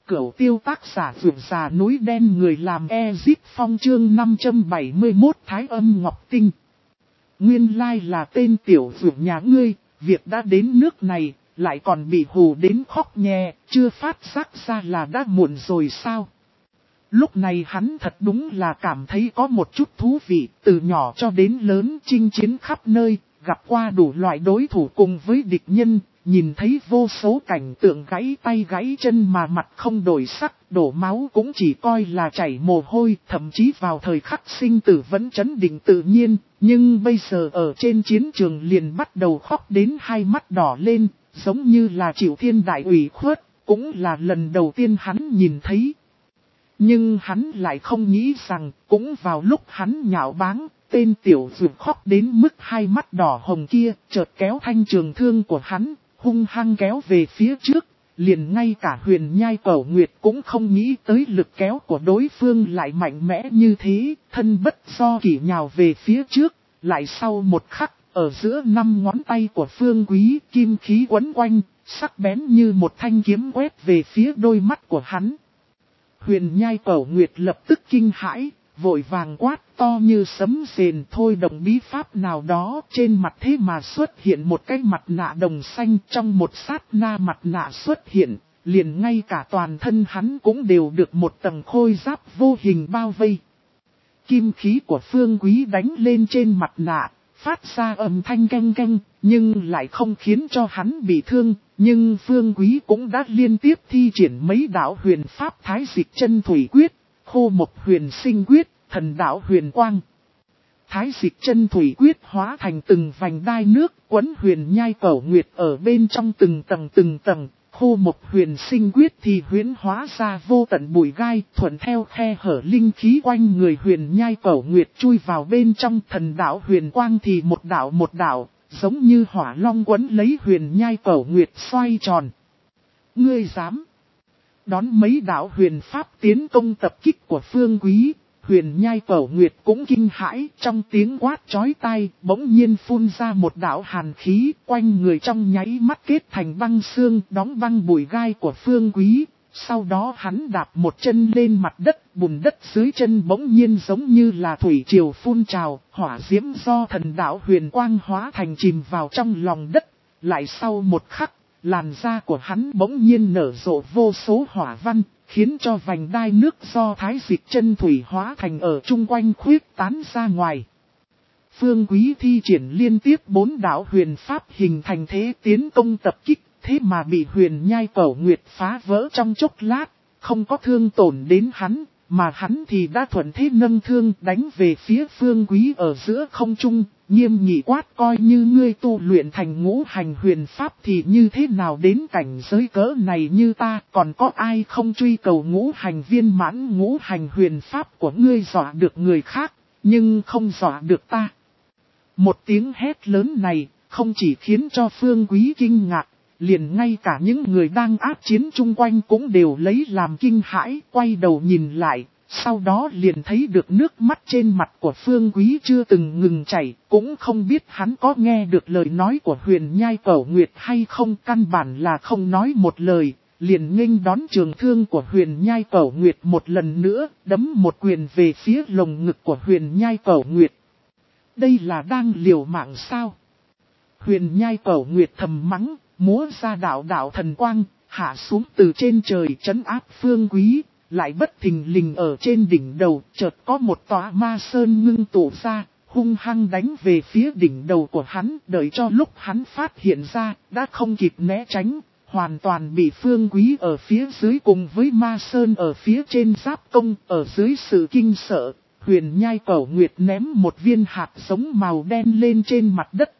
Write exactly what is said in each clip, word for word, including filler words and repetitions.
Cửu tiêu tác giả vượt già núi đen người làm Ezip Phong chương năm trăm bảy mươi mốt Thái âm Ngọc Tinh. Nguyên lai là tên tiểu vượt nhà ngươi, việc đã đến nước này, lại còn bị hù đến khóc nhè, chưa phát giác ra là đã muộn rồi sao? Lúc này hắn thật đúng là cảm thấy có một chút thú vị, từ nhỏ cho đến lớn chinh chiến khắp nơi, gặp qua đủ loại đối thủ cùng với địch nhân, nhìn thấy vô số cảnh tượng gãy tay gãy chân mà mặt không đổi sắc, đổ máu cũng chỉ coi là chảy mồ hôi, thậm chí vào thời khắc sinh tử vẫn trấn định tự nhiên, nhưng bây giờ ở trên chiến trường liền bắt đầu khóc đến hai mắt đỏ lên, giống như là chịu thiên đại ủy khuất, cũng là lần đầu tiên hắn nhìn thấy. Nhưng hắn lại không nghĩ rằng, cũng vào lúc hắn nhạo báng, tên tiểu vượt khóc đến mức hai mắt đỏ hồng kia, chợt kéo thanh trường thương của hắn, hung hăng kéo về phía trước, liền ngay cả Huyền Nhai Cẩu Nguyệt cũng không nghĩ tới lực kéo của đối phương lại mạnh mẽ như thế, thân bất do kỷ nhào về phía trước, lại sau một khắc, ở giữa năm ngón tay của Phương Quý, kim khí quấn quanh, sắc bén như một thanh kiếm quét về phía đôi mắt của hắn. Huyền Nhai Cẩu Nguyệt lập tức kinh hãi, vội vàng quát to như sấm rền thôi động bí pháp nào đó, trên mặt thế mà xuất hiện một cái mặt nạ đồng xanh, trong một sát na mặt nạ xuất hiện, liền ngay cả toàn thân hắn cũng đều được một tầng khôi giáp vô hình bao vây. Kim khí của Phương Quý đánh lên trên mặt nạ, phát ra âm thanh canh canh, nhưng lại không khiến cho hắn bị thương, nhưng Phương Quý cũng đã liên tiếp thi triển mấy đạo huyền pháp Thái Dịch Chân Thủy Quyết, Khô Mộc Huyền Sinh Quyết, Thần Đạo Huyền Quang. Thái Dịch Chân Thủy Quyết hóa thành từng vành đai nước, quấn Huyền Nhai Cẩu Nguyệt ở bên trong từng tầng từng tầng. Khô Mộc Huyền Sinh Quyết thì huyễn hóa ra vô tận bụi gai, thuận theo khe hở linh khí quanh người Huyền Nhai Cẩu Nguyệt chui vào bên trong. Thần Đạo Huyền Quang thì một đạo một đạo, giống như hỏa long quấn lấy Huyền Nhai Cẩu Nguyệt xoay tròn. Ngươi dám đón mấy đạo huyền pháp tiến công tập kích của Phương Quý, Huyền Nhai Cẩu Nguyệt cũng kinh hãi, trong tiếng quát chói tai, bỗng nhiên phun ra một đạo hàn khí, quanh người trong nháy mắt kết thành băng xương, đóng băng bụi gai của Phương Quý. Sau đó hắn đạp một chân lên mặt đất, bùn đất dưới chân bỗng nhiên giống như là thủy triều phun trào, hỏa diễm do thần đạo huyền quang hóa thành chìm vào trong lòng đất. Lại sau một khắc, làn da của hắn bỗng nhiên nở rộ vô số hỏa văn, khiến cho vành đai nước do Thái Dịch Chân Thủy hóa thành ở chung quanh khuyết tán ra ngoài. Phương Quý thi triển liên tiếp bốn đạo huyền pháp hình thành thế tiến công tập kích, thế mà bị Huyền Nhai Cẩu Nguyệt phá vỡ trong chốc lát, không có thương tổn đến hắn, mà hắn thì đã thuận thế nâng thương đánh về phía Phương Quý ở giữa không trung, nghiêm nghị quát coi như ngươi tu luyện thành ngũ hành huyền pháp thì như thế nào đến cảnh giới cỡ này như ta, còn có ai không truy cầu ngũ hành viên mãn ngũ hành huyền pháp của ngươi dọa được người khác, nhưng không dọa được ta. Một tiếng hét lớn này, không chỉ khiến cho Phương Quý kinh ngạc, liền ngay cả những người đang áp chiến chung quanh cũng đều lấy làm kinh hãi, quay đầu nhìn lại, sau đó liền thấy được nước mắt trên mặt của Phương Quý chưa từng ngừng chảy, cũng không biết hắn có nghe được lời nói của Huyền Nhai Cẩu Nguyệt hay không, căn bản là không nói một lời, liền nghênh đón trường thương của Huyền Nhai Cẩu Nguyệt một lần nữa, đấm một quyền về phía lồng ngực của Huyền Nhai Cẩu Nguyệt. Đây là đang liều mạng sao? Huyền Nhai Cẩu Nguyệt thầm mắng, múa ra đạo đạo thần quang, hạ xuống từ trên trời trấn áp Phương Quý, lại bất thình lình ở trên đỉnh đầu, chợt có một tòa ma sơn ngưng tụ ra, hung hăng đánh về phía đỉnh đầu của hắn, đợi cho lúc hắn phát hiện ra, đã không kịp né tránh, hoàn toàn bị Phương Quý ở phía dưới cùng với ma sơn ở phía trên giáp công, ở dưới sự kinh sợ, Huyền Nhai Cẩu Nguyệt ném một viên hạt giống màu đen lên trên mặt đất.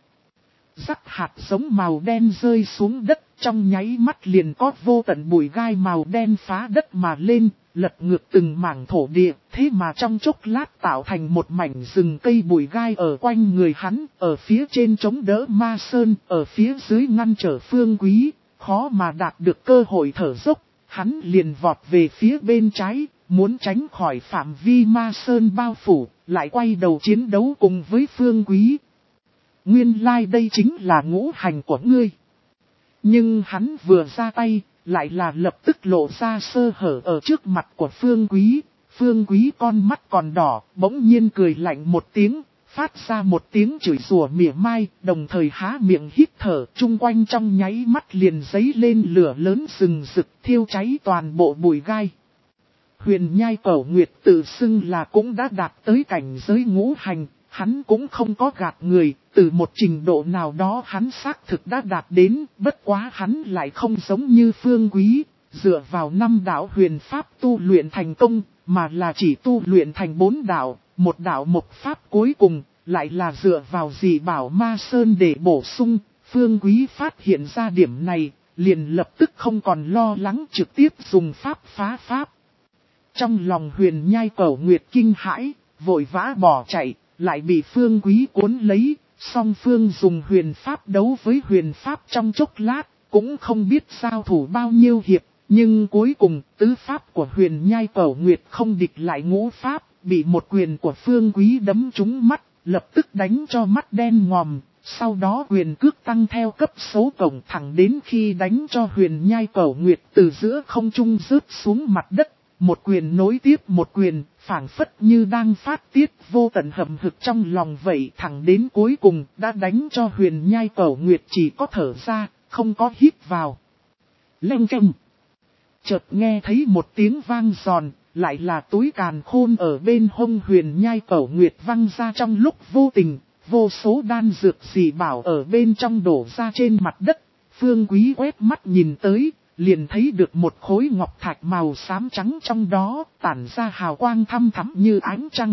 Rắc hạt giống màu đen rơi xuống đất, trong nháy mắt liền có vô tận bụi gai màu đen phá đất mà lên, lật ngược từng mảng thổ địa, thế mà trong chốc lát tạo thành một mảnh rừng cây bụi gai ở quanh người hắn, ở phía trên chống đỡ ma sơn, ở phía dưới ngăn trở Phương Quý, khó mà đạt được cơ hội thở dốc, hắn liền vọt về phía bên trái, muốn tránh khỏi phạm vi ma sơn bao phủ, lại quay đầu chiến đấu cùng với Phương Quý. Nguyên lai like đây chính là ngũ hành của ngươi. Nhưng hắn vừa ra tay, lại là lập tức lộ ra sơ hở ở trước mặt của Phương Quý. Phương Quý con mắt còn đỏ, bỗng nhiên cười lạnh một tiếng, phát ra một tiếng chửi rủa mỉa mai, đồng thời há miệng hít thở, chung quanh trong nháy mắt liền giấy lên lửa lớn rừng rực, thiêu cháy toàn bộ bụi gai. Huyền Nhai Cẩu Nguyệt tự xưng là cũng đã đạt tới cảnh giới ngũ hành, hắn cũng không có gạt người, từ một trình độ nào đó hắn xác thực đã đạt đến, bất quá hắn lại không giống như Phương Quý, dựa vào năm đạo huyền pháp tu luyện thành công, mà là chỉ tu luyện thành bốn đạo, một đạo một pháp cuối cùng, lại là dựa vào dị bảo ma sơn để bổ sung. Phương Quý phát hiện ra điểm này, liền lập tức không còn lo lắng, trực tiếp dùng pháp phá pháp. Trong lòng Huyền Nhai Cẩu Nguyệt kinh hãi, vội vã bỏ chạy, lại bị Phương Quý cuốn lấy, song Phương dùng huyền pháp đấu với huyền pháp trong chốc lát, cũng không biết giao thủ bao nhiêu hiệp, nhưng cuối cùng tứ pháp của Huyền Nhai Cẩu Nguyệt không địch lại ngũ pháp, bị một quyền của Phương Quý đấm trúng mắt, lập tức đánh cho mắt đen ngòm, sau đó quyền cước tăng theo cấp số cộng thẳng đến khi đánh cho Huyền Nhai Cẩu Nguyệt từ giữa không trung rớt xuống mặt đất. Một quyền nối tiếp một quyền, phảng phất như đang phát tiết vô tận hầm hực trong lòng vậy, thẳng đến cuối cùng đã đánh cho Huyền Nhai Cẩu Nguyệt chỉ có thở ra, không có hít vào. Leng keng. Chợt nghe thấy một tiếng vang giòn, lại là túi càn khôn ở bên hông Huyền Nhai Cẩu Nguyệt văng ra trong lúc vô tình, vô số đan dược dị bảo ở bên trong đổ ra trên mặt đất. Phương Quý quét mắt nhìn tới, liền thấy được một khối ngọc thạch màu xám trắng trong đó, tản ra hào quang thăm thắm như ánh trăng.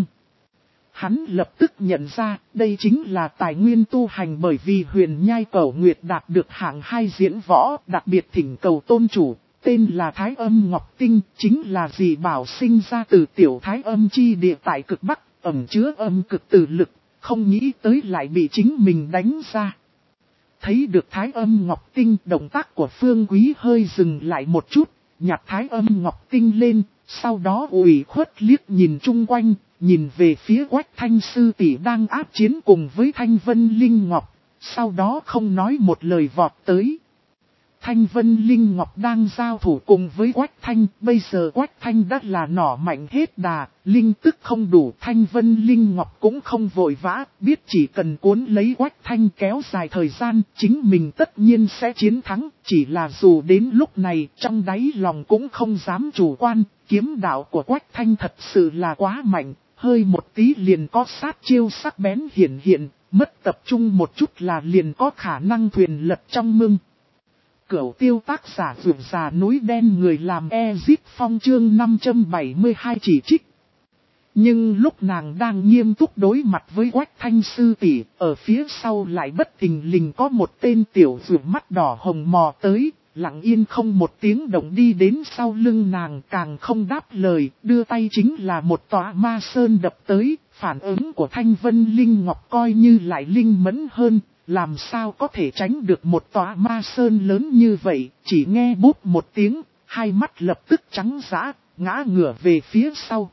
Hắn lập tức nhận ra, đây chính là tài nguyên tu hành, bởi vì Huyền Nhai Cẩu Nguyệt đạt được hạng hai diễn võ, đặc biệt thỉnh cầu tôn chủ, tên là Thái Âm Ngọc Tinh, chính là dị bảo sinh ra từ tiểu Thái Âm chi địa tại cực Bắc, ẩn chứa âm cực tử lực, không nghĩ tới lại bị chính mình đánh ra. Thấy được Thái Âm Ngọc Tinh, động tác của Phương Quý hơi dừng lại một chút, nhặt Thái Âm Ngọc Tinh lên, sau đó ủy khuất liếc nhìn chung quanh, nhìn về phía Quách Thanh sư tỷ đang áp chiến cùng với Thanh Vân Linh Ngọc, sau đó không nói một lời vọt tới. Thanh Vân Linh Ngọc đang giao thủ cùng với Quách Thanh, bây giờ Quách Thanh đã là nỏ mạnh hết đà, linh tức không đủ, Thanh Vân Linh Ngọc cũng không vội vã, biết chỉ cần cuốn lấy Quách Thanh kéo dài thời gian, chính mình tất nhiên sẽ chiến thắng, chỉ là dù đến lúc này, trong đáy lòng cũng không dám chủ quan, kiếm đạo của Quách Thanh thật sự là quá mạnh, hơi một tí liền có sát chiêu sắc bén hiển hiện, mất tập trung một chút là liền có khả năng thuyền lật trong mương. Cửu Tiêu tác giả Vượt Già Núi Đen, người làm Ezip Phong chương năm trăm bảy mươi hai chỉ trích. Nhưng lúc nàng đang nghiêm túc đối mặt với Quách Thanh sư tỷ, ở phía sau lại bất thình lình có một tên tiểu vượt mắt đỏ hồng mò tới, lặng yên không một tiếng động đi đến sau lưng nàng, càng không đáp lời, đưa tay chính là một tòa ma sơn đập tới. Phản ứng của Thanh Vân Linh Ngọc coi như lại linh mẫn hơn. Làm sao có thể tránh được một tòa ma sơn lớn như vậy, chỉ nghe bút một tiếng, hai mắt lập tức trắng dã, ngã ngửa về phía sau.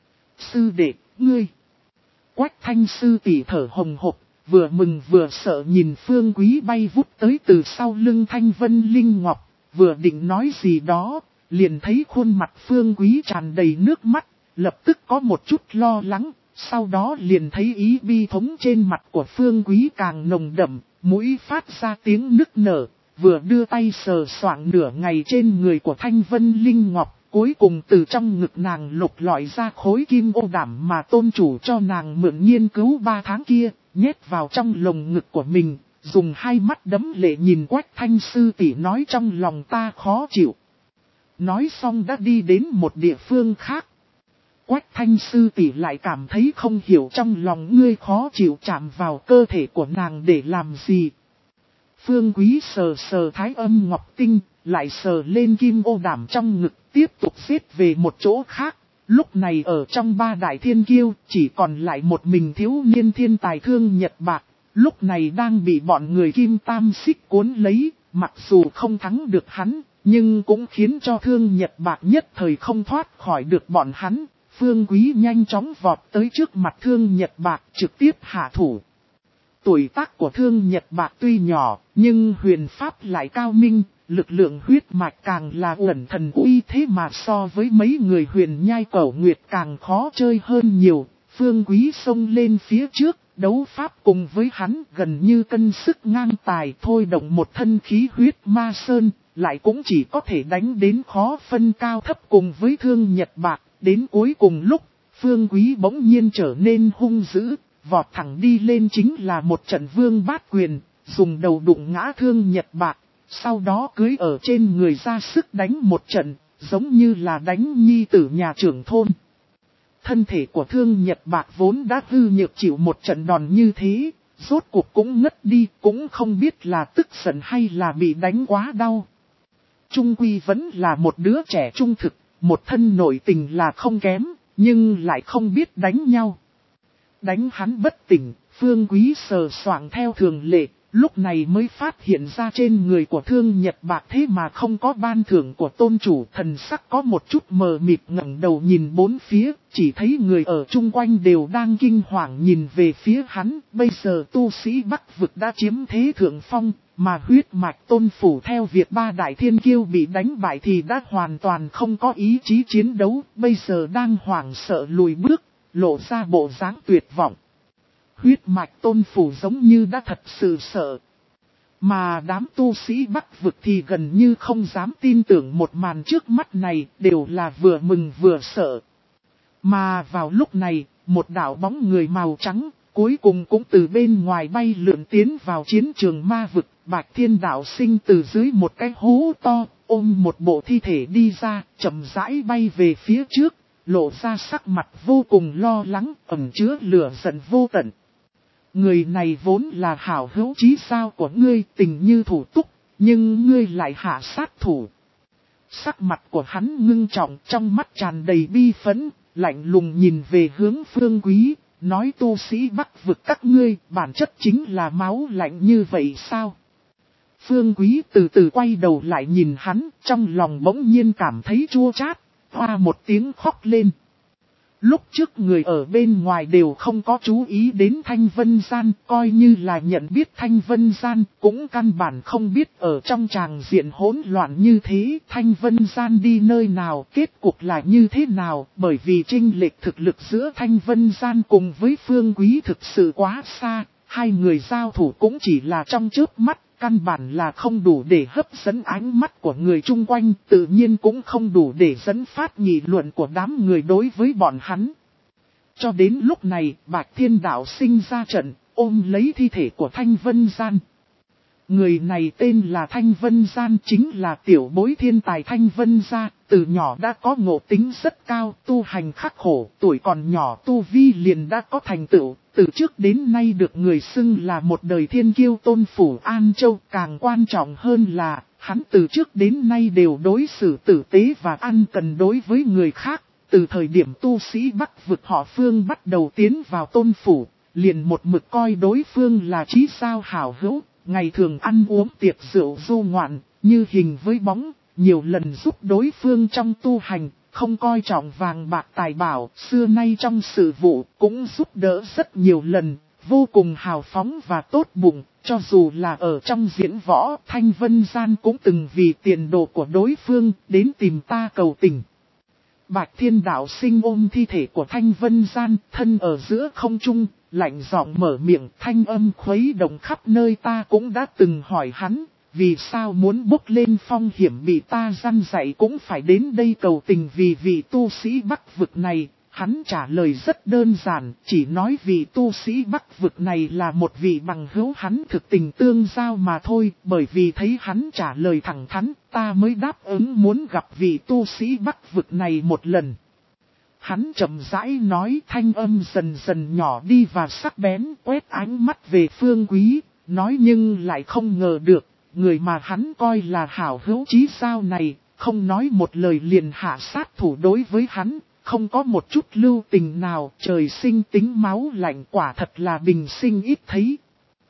Sư đệ, ngươi! Quách Thanh sư tỷ thở hồng hộc, vừa mừng vừa sợ nhìn Phương Quý bay vút tới từ sau lưng Thanh Vân Linh Ngọc, vừa định nói gì đó, liền thấy khuôn mặt Phương Quý tràn đầy nước mắt, lập tức có một chút lo lắng. Sau đó liền thấy ý bi thống trên mặt của Phương Quý càng nồng đậm, mũi phát ra tiếng nức nở, vừa đưa tay sờ soạng nửa ngày trên người của Thanh Vân Linh Ngọc, cuối cùng từ trong ngực nàng lục lọi ra khối kim ô đảm mà tôn chủ cho nàng mượn nghiên cứu ba tháng kia, nhét vào trong lồng ngực của mình, dùng hai mắt đấm lệ nhìn Quách Thanh sư tỷ nói trong lòng ta khó chịu. Nói xong đã đi đến một địa phương khác. Quách Thanh sư tỷ lại cảm thấy không hiểu trong lòng ngươi khó chịu chạm vào cơ thể của nàng để làm gì. Phương Quý sờ sờ Thái Âm Ngọc Tinh, lại sờ lên kim ô đảm trong ngực, tiếp tục xếp về một chỗ khác. Lúc này ở trong ba đại thiên kiêu, chỉ còn lại một mình thiếu niên thiên tài Thương Nhật Bạc. Lúc này đang bị bọn người Kim Tam Xích cuốn lấy, mặc dù không thắng được hắn, nhưng cũng khiến cho Thương Nhật Bạc nhất thời không thoát khỏi được bọn hắn. Phương Quý nhanh chóng vọt tới trước mặt Thương Nhật Bạc, trực tiếp hạ thủ. Tuổi tác của Thương Nhật Bạc tuy nhỏ, nhưng huyền pháp lại cao minh, lực lượng huyết mạch càng là uẩn thần uy, thế mà so với mấy người huyền nhai cẩu nguyệt càng khó chơi hơn nhiều. Phương Quý xông lên phía trước, đấu pháp cùng với hắn gần như cân sức ngang tài, thôi động một thân khí huyết ma sơn, lại cũng chỉ có thể đánh đến khó phân cao thấp cùng với Thương Nhật Bạc. Đến cuối cùng lúc, Phương Quý bỗng nhiên trở nên hung dữ, vọt thẳng đi lên chính là một trận vương bát quyền, dùng đầu đụng ngã Thương Nhật Bạc, sau đó cưới ở trên người ra sức đánh một trận, giống như là đánh nhi tử nhà trưởng thôn. Thân thể của Thương Nhật Bạc vốn đã hư nhược chịu một trận đòn như thế, rốt cuộc cũng ngất đi, cũng không biết là tức giận hay là bị đánh quá đau. Trung quy vẫn là một đứa trẻ trung thực, một thân nội tình là không kém, nhưng lại không biết đánh nhau. Đánh hắn bất tỉnh, Phương Quý sờ soạng theo thường lệ, lúc này mới phát hiện ra trên người của Thương Nhật Bạc thế mà không có ban thưởng của tôn chủ. Thần sắc có một chút mờ mịt, ngẩng đầu nhìn bốn phía, chỉ thấy người ở chung quanh đều đang kinh hoàng nhìn về phía hắn. Bây giờ tu sĩ Bắc vực đã chiếm thế thượng phong, mà huyết mạch tôn phủ theo việc ba đại thiên kiêu bị đánh bại thì đã hoàn toàn không có ý chí chiến đấu, bây giờ đang hoảng sợ lùi bước, lộ ra bộ dáng tuyệt vọng. Huyết mạch tôn phủ giống như đã thật sự sợ. Mà đám tu sĩ Bắc vực thì gần như không dám tin tưởng một màn trước mắt này, đều là vừa mừng vừa sợ. Mà vào lúc này, một đạo bóng người màu trắng, cuối cùng cũng từ bên ngoài bay lượn tiến vào chiến trường ma vực. Bạch Thiên đạo sinh từ dưới một cái hố to, ôm một bộ thi thể đi ra, chậm rãi bay về phía trước, lộ ra sắc mặt vô cùng lo lắng, ẩn chứa lửa giận vô tận. Người này vốn là hảo hữu chí sao của ngươi, tình như thủ túc, nhưng ngươi lại hạ sát thủ. Sắc mặt của hắn ngưng trọng, trong mắt tràn đầy bi phẫn, lạnh lùng nhìn về hướng Phương Quý, nói tu sĩ Bắc vực các ngươi, bản chất chính là máu lạnh như vậy sao? Phương Quý từ từ quay đầu lại nhìn hắn, trong lòng bỗng nhiên cảm thấy chua chát, hoa một tiếng khóc lên. Lúc trước người ở bên ngoài đều không có chú ý đến Thanh Vân Gian, coi như là nhận biết Thanh Vân Gian, cũng căn bản không biết ở trong tràng diện hỗn loạn như thế, Thanh Vân Gian đi nơi nào, kết cục là như thế nào, bởi vì chênh lệch thực lực giữa Thanh Vân Gian cùng với Phương Quý thực sự quá xa, hai người giao thủ cũng chỉ là trong chớp mắt. Căn bản là không đủ để hấp dẫn ánh mắt của người chung quanh, tự nhiên cũng không đủ để dẫn phát nghị luận của đám người đối với bọn hắn. Cho đến lúc này, Bạch Thiên đạo sinh ra trận, ôm lấy thi thể của Thanh Vân Gian. Người này tên là Thanh Vân Gian, chính là tiểu bối thiên tài Thanh Vân Gia, từ nhỏ đã có ngộ tính rất cao, tu hành khắc khổ, tuổi còn nhỏ tu vi liền đã có thành tựu, từ trước đến nay được người xưng là một đời thiên kiêu tôn phủ An Châu. Càng quan trọng hơn là, hắn từ trước đến nay đều đối xử tử tế và ăn cần đối với người khác, từ thời điểm tu sĩ Bắc vực họ Phương bắt đầu tiến vào tôn phủ, liền một mực coi đối phương là chí sao hảo hữu. Ngày thường ăn uống tiệc rượu du ngoạn, như hình với bóng, nhiều lần giúp đối phương trong tu hành, không coi trọng vàng bạc tài bảo, xưa nay trong sự vụ cũng giúp đỡ rất nhiều lần, vô cùng hào phóng và tốt bụng, cho dù là ở trong diễn võ, Thanh Vân Gian cũng từng vì tiền đồ của đối phương đến tìm ta cầu tình. Bạch Thiên đạo sinh ôm thi thể của Thanh Vân Gian, thân ở giữa không trung, lạnh giọng mở miệng, thanh âm khuấy động khắp nơi. Ta cũng đã từng hỏi hắn, vì sao muốn bốc lên phong hiểm bị ta răn dạy cũng phải đến đây cầu tình vì vị tu sĩ Bắc vực này. Hắn trả lời rất đơn giản, chỉ nói vị tu sĩ Bắc vực này là một vị bằng hữu hắn thực tình tương giao mà thôi, bởi vì thấy hắn trả lời thẳng thắn, ta mới đáp ứng muốn gặp vị tu sĩ Bắc vực này một lần. Hắn chậm rãi nói, thanh âm dần dần nhỏ đi và sắc bén, quét ánh mắt về Phương Quý, nói nhưng lại không ngờ được, người mà hắn coi là hảo hữu chí sao này, không nói một lời liền hạ sát thủ đối với hắn. Không có một chút lưu tình nào, trời sinh tính máu lạnh, quả thật là bình sinh ít thấy.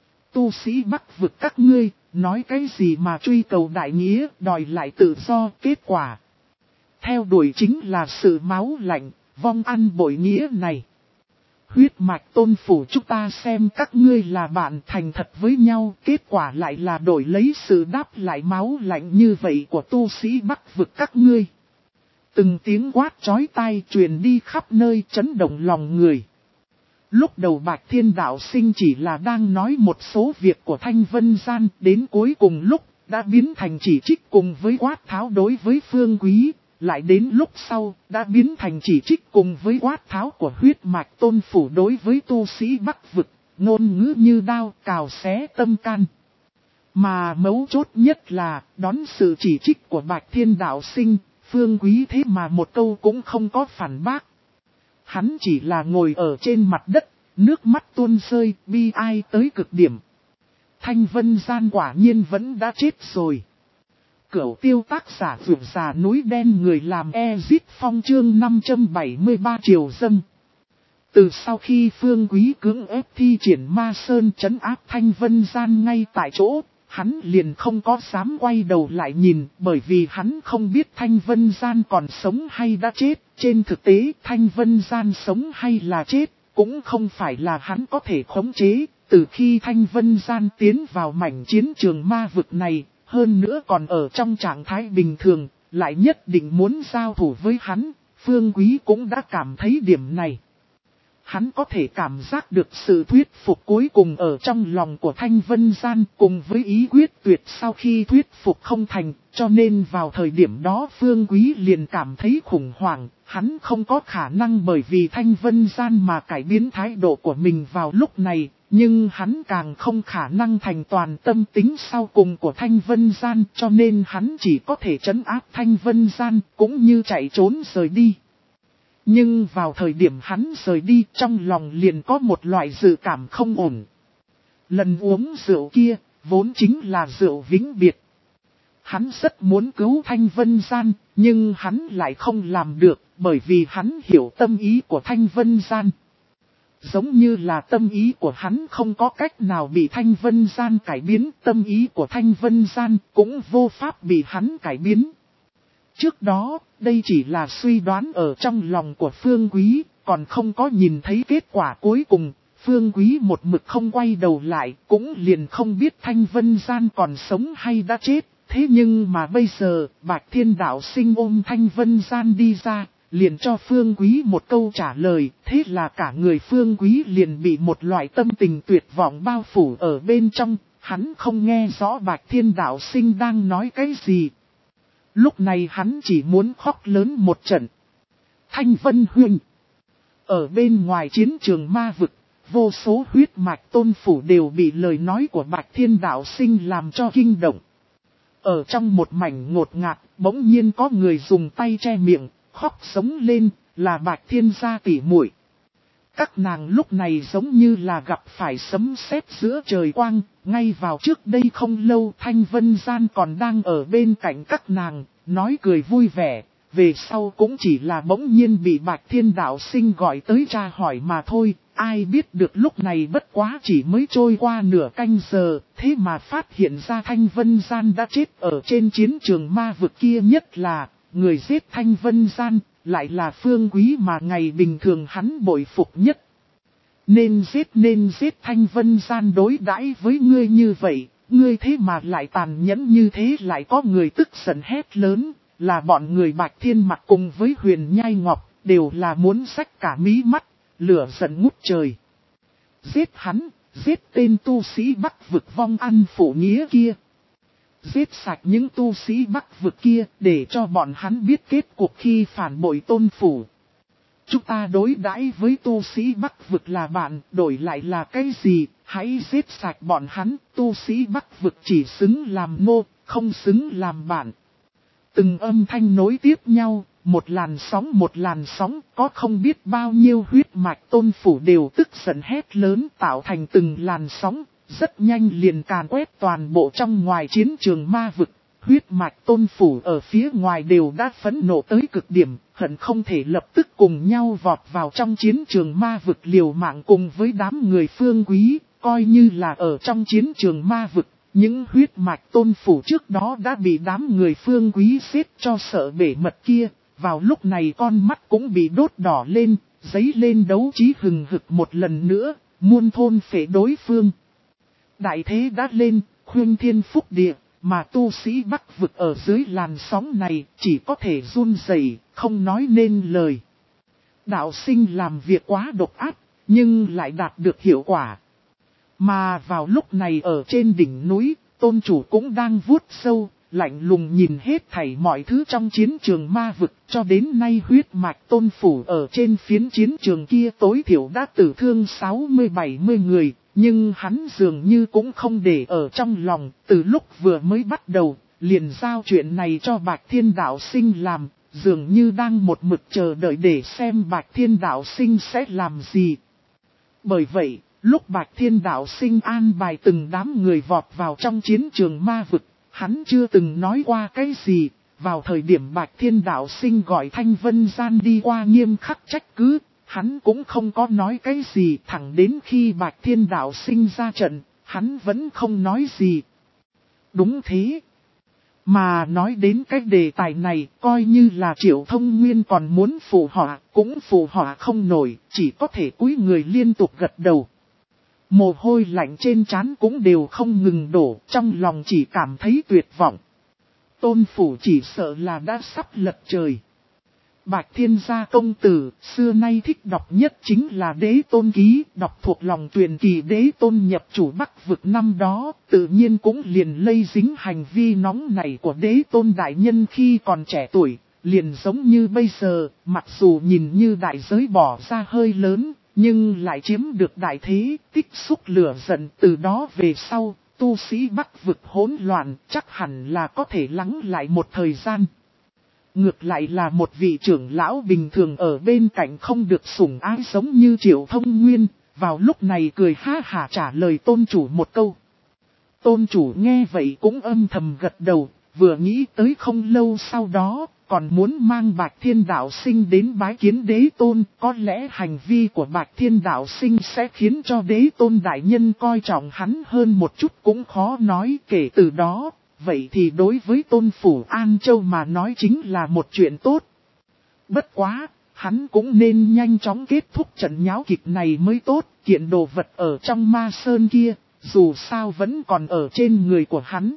Tu sĩ Bắc vực các ngươi, nói cái gì mà truy cầu đại nghĩa, đòi lại tự do, kết quả. Theo đuổi chính là sự máu lạnh, vong ăn bội nghĩa này. Huyết mạch tôn phủ chúng ta xem các ngươi là bạn thành thật với nhau, kết quả lại là đổi lấy sự đáp lại máu lạnh như vậy của tu sĩ Bắc vực các ngươi. Từng tiếng quát chói tai truyền đi khắp nơi chấn động lòng người. Lúc đầu Bạch Thiên Đạo Sinh chỉ là đang nói một số việc của Thanh Vân Gian, đến cuối cùng lúc đã biến thành chỉ trích cùng với quát tháo đối với Phương Quý, lại đến lúc sau đã biến thành chỉ trích cùng với quát tháo của huyết mạch tôn phủ đối với tu sĩ Bắc vực, ngôn ngữ như đao cào xé tâm can. Mà mấu chốt nhất là đón sự chỉ trích của Bạch Thiên Đạo Sinh, Phương Quý thế mà một câu cũng không có phản bác. Hắn chỉ là ngồi ở trên mặt đất, nước mắt tuôn rơi, bi ai tới cực điểm. Thanh Vân Gian quả nhiên vẫn đã chết rồi. Cửu Tiêu tác giả vượt già núi đen người làm Ezit Phong chương năm trăm bảy mươi ba triều dâng. Từ sau khi Phương Quý cưỡng ép thi triển Ma Sơn trấn áp Thanh Vân Gian ngay tại chỗ, hắn liền không có dám quay đầu lại nhìn, bởi vì hắn không biết Thanh Vân Gian còn sống hay đã chết. Trên thực tế Thanh Vân Gian sống hay là chết, cũng không phải là hắn có thể khống chế. Từ khi Thanh Vân Gian tiến vào mảnh chiến trường ma vực này, hơn nữa còn ở trong trạng thái bình thường, lại nhất định muốn giao thủ với hắn, Phương Quý cũng đã cảm thấy điểm này. Hắn có thể cảm giác được sự thuyết phục cuối cùng ở trong lòng của Thanh Vân Gian cùng với ý quyết tuyệt sau khi thuyết phục không thành, cho nên vào thời điểm đó Phương Quý liền cảm thấy khủng hoảng, hắn không có khả năng bởi vì Thanh Vân Gian mà cải biến thái độ của mình vào lúc này, nhưng hắn càng không khả năng thành toàn tâm tính sau cùng của Thanh Vân Gian, cho nên hắn chỉ có thể trấn áp Thanh Vân Gian cũng như chạy trốn rời đi. Nhưng vào thời điểm hắn rời đi trong lòng liền có một loại dự cảm không ổn. Lần uống rượu kia, vốn chính là rượu vĩnh biệt. Hắn rất muốn cứu Thanh Vân Gian, nhưng hắn lại không làm được, bởi vì hắn hiểu tâm ý của Thanh Vân Gian. Giống như là tâm ý của hắn không có cách nào bị Thanh Vân Gian cải biến, tâm ý của Thanh Vân Gian cũng vô pháp bị hắn cải biến. Trước đó, đây chỉ là suy đoán ở trong lòng của Phương Quý, còn không có nhìn thấy kết quả cuối cùng. Phương Quý một mực không quay đầu lại, cũng liền không biết Thanh Vân Gian còn sống hay đã chết. Thế nhưng mà bây giờ, Bạch Thiên Đạo Sinh ôm Thanh Vân Gian đi ra, liền cho Phương Quý một câu trả lời. Thế là cả người Phương Quý liền bị một loại tâm tình tuyệt vọng bao phủ ở bên trong. Hắn không nghe rõ Bạch Thiên Đạo Sinh đang nói cái gì. Lúc này hắn chỉ muốn khóc lớn một trận. Thanh Vân Huynh. Ở bên ngoài chiến trường ma vực, vô số huyết mạch tôn phủ đều bị lời nói của Bạch Thiên Đạo Sinh làm cho kinh động. Ở trong một mảnh ngột ngạt, bỗng nhiên có người dùng tay che miệng, khóc sống lên, là Bạch Thiên gia tỷ muội. Các nàng lúc này giống như là gặp phải sấm sét giữa trời quang, ngay vào trước đây không lâu Thanh Vân Gian còn đang ở bên cạnh các nàng, nói cười vui vẻ, về sau cũng chỉ là bỗng nhiên bị Bạch Thiên Đạo Sinh gọi tới tra hỏi mà thôi, ai biết được lúc này bất quá chỉ mới trôi qua nửa canh giờ, thế mà phát hiện ra Thanh Vân Gian đã chết ở trên chiến trường ma vực kia, nhất là, người giết Thanh Vân Gian, lại là Phương Quý mà ngày bình thường hắn bội phục nhất. Nên giết nên giết Thanh Vân Gian đối đãi với ngươi như vậy, ngươi thế mà lại tàn nhẫn như thế, lại có người tức giận hét lớn, là bọn người Bạch Thiên Mặc cùng với Huyền Nhai Ngọc, đều là muốn xách cả mí mắt, lửa giận ngút trời. Giết hắn, giết tên tu sĩ Bắc vực vong ăn phụ nghĩa kia. Giết sạch những tu sĩ Bắc vực kia để cho bọn hắn biết kết cuộc khi phản bội tôn phủ. Chúng ta đối đãi với tu sĩ Bắc vực là bạn, đổi lại là cái gì, hãy giết sạch bọn hắn, tu sĩ Bắc vực chỉ xứng làm nô, không xứng làm bạn. Từng âm thanh nối tiếp nhau, một làn sóng một làn sóng, có không biết bao nhiêu huyết mạch tôn phủ đều tức giận hét lớn tạo thành từng làn sóng, rất nhanh liền càn quét toàn bộ trong ngoài chiến trường ma vực. Huyết mạch tôn phủ ở phía ngoài đều đã phẫn nộ tới cực điểm, hận không thể lập tức cùng nhau vọt vào trong chiến trường ma vực liều mạng cùng với đám người Phương Quý, coi như là ở trong chiến trường ma vực. Những huyết mạch tôn phủ trước đó đã bị đám người Phương Quý giết cho sợ bể mật kia, vào lúc này con mắt cũng bị đốt đỏ lên, dấy lên đấu trí hừng hực một lần nữa, muôn thôn phệ đối phương. Đại thế đã lên, khuynh thiên phúc địa, mà tu sĩ Bắc vực ở dưới làn sóng này chỉ có thể run rẩy, không nói nên lời. Đạo sinh làm việc quá độc ác, nhưng lại đạt được hiệu quả. Mà vào lúc này ở trên đỉnh núi, tôn chủ cũng đang vuốt sâu, lạnh lùng nhìn hết thảy mọi thứ trong chiến trường ma vực, cho đến nay huyết mạch tôn phủ ở trên phiến chiến trường kia tối thiểu đã tử thương sáu mươi bảy mươi người, nhưng hắn dường như cũng không để ở trong lòng, từ lúc vừa mới bắt đầu, liền giao chuyện này cho Bạch Thiên Đạo Sinh làm, dường như đang một mực chờ đợi để xem Bạch Thiên Đạo Sinh sẽ làm gì. Bởi vậy, lúc Bạch Thiên Đạo Sinh an bài từng đám người vọt vào trong chiến trường ma vực, hắn chưa từng nói qua cái gì. Vào thời điểm Bạch Thiên Đạo Sinh gọi Thanh Vân Gian đi qua nghiêm khắc trách cứ, hắn cũng không có nói cái gì, thẳng đến khi Bạch Thiên Đạo Sinh ra trận, hắn vẫn không nói gì. Đúng thế. Mà nói đến cái đề tài này, coi như là Triệu Thông Nguyên còn muốn phụ họa, cũng phụ họa không nổi, chỉ có thể cúi người liên tục gật đầu. Mồ hôi lạnh trên trán cũng đều không ngừng đổ, trong lòng chỉ cảm thấy tuyệt vọng. Tôn phủ chỉ sợ là đã sắp lật trời. Bạch Thiên gia công tử, xưa nay thích đọc nhất chính là Đế Tôn Ký, đọc thuộc lòng truyền kỳ Đế Tôn nhập chủ Bắc vực năm đó, tự nhiên cũng liền lây dính hành vi nóng này của Đế Tôn đại nhân khi còn trẻ tuổi, liền giống như bây giờ, mặc dù nhìn như đại giới bỏ ra hơi lớn, nhưng lại chiếm được đại thế, tích xúc lửa giận. Từ đó về sau, tu sĩ Bắc vực hỗn loạn, chắc hẳn là có thể lắng lại một thời gian. Ngược lại là một vị trưởng lão bình thường ở bên cạnh không được sủng ái giống như Triệu Thông Nguyên, vào lúc này cười ha hả trả lời tôn chủ một câu. Tôn chủ nghe vậy cũng âm thầm gật đầu, vừa nghĩ tới không lâu sau đó, còn muốn mang Bạch Thiên Đạo Sinh đến bái kiến Đế Tôn, có lẽ hành vi của Bạch Thiên Đạo Sinh sẽ khiến cho Đế Tôn đại nhân coi trọng hắn hơn một chút cũng khó nói. Kể từ đó, vậy thì đối với Tôn phủ An Châu mà nói chính là một chuyện tốt. Bất quá, hắn cũng nên nhanh chóng kết thúc trận nháo kịch này mới tốt, kiện đồ vật ở trong ma sơn kia, dù sao vẫn còn ở trên người của hắn.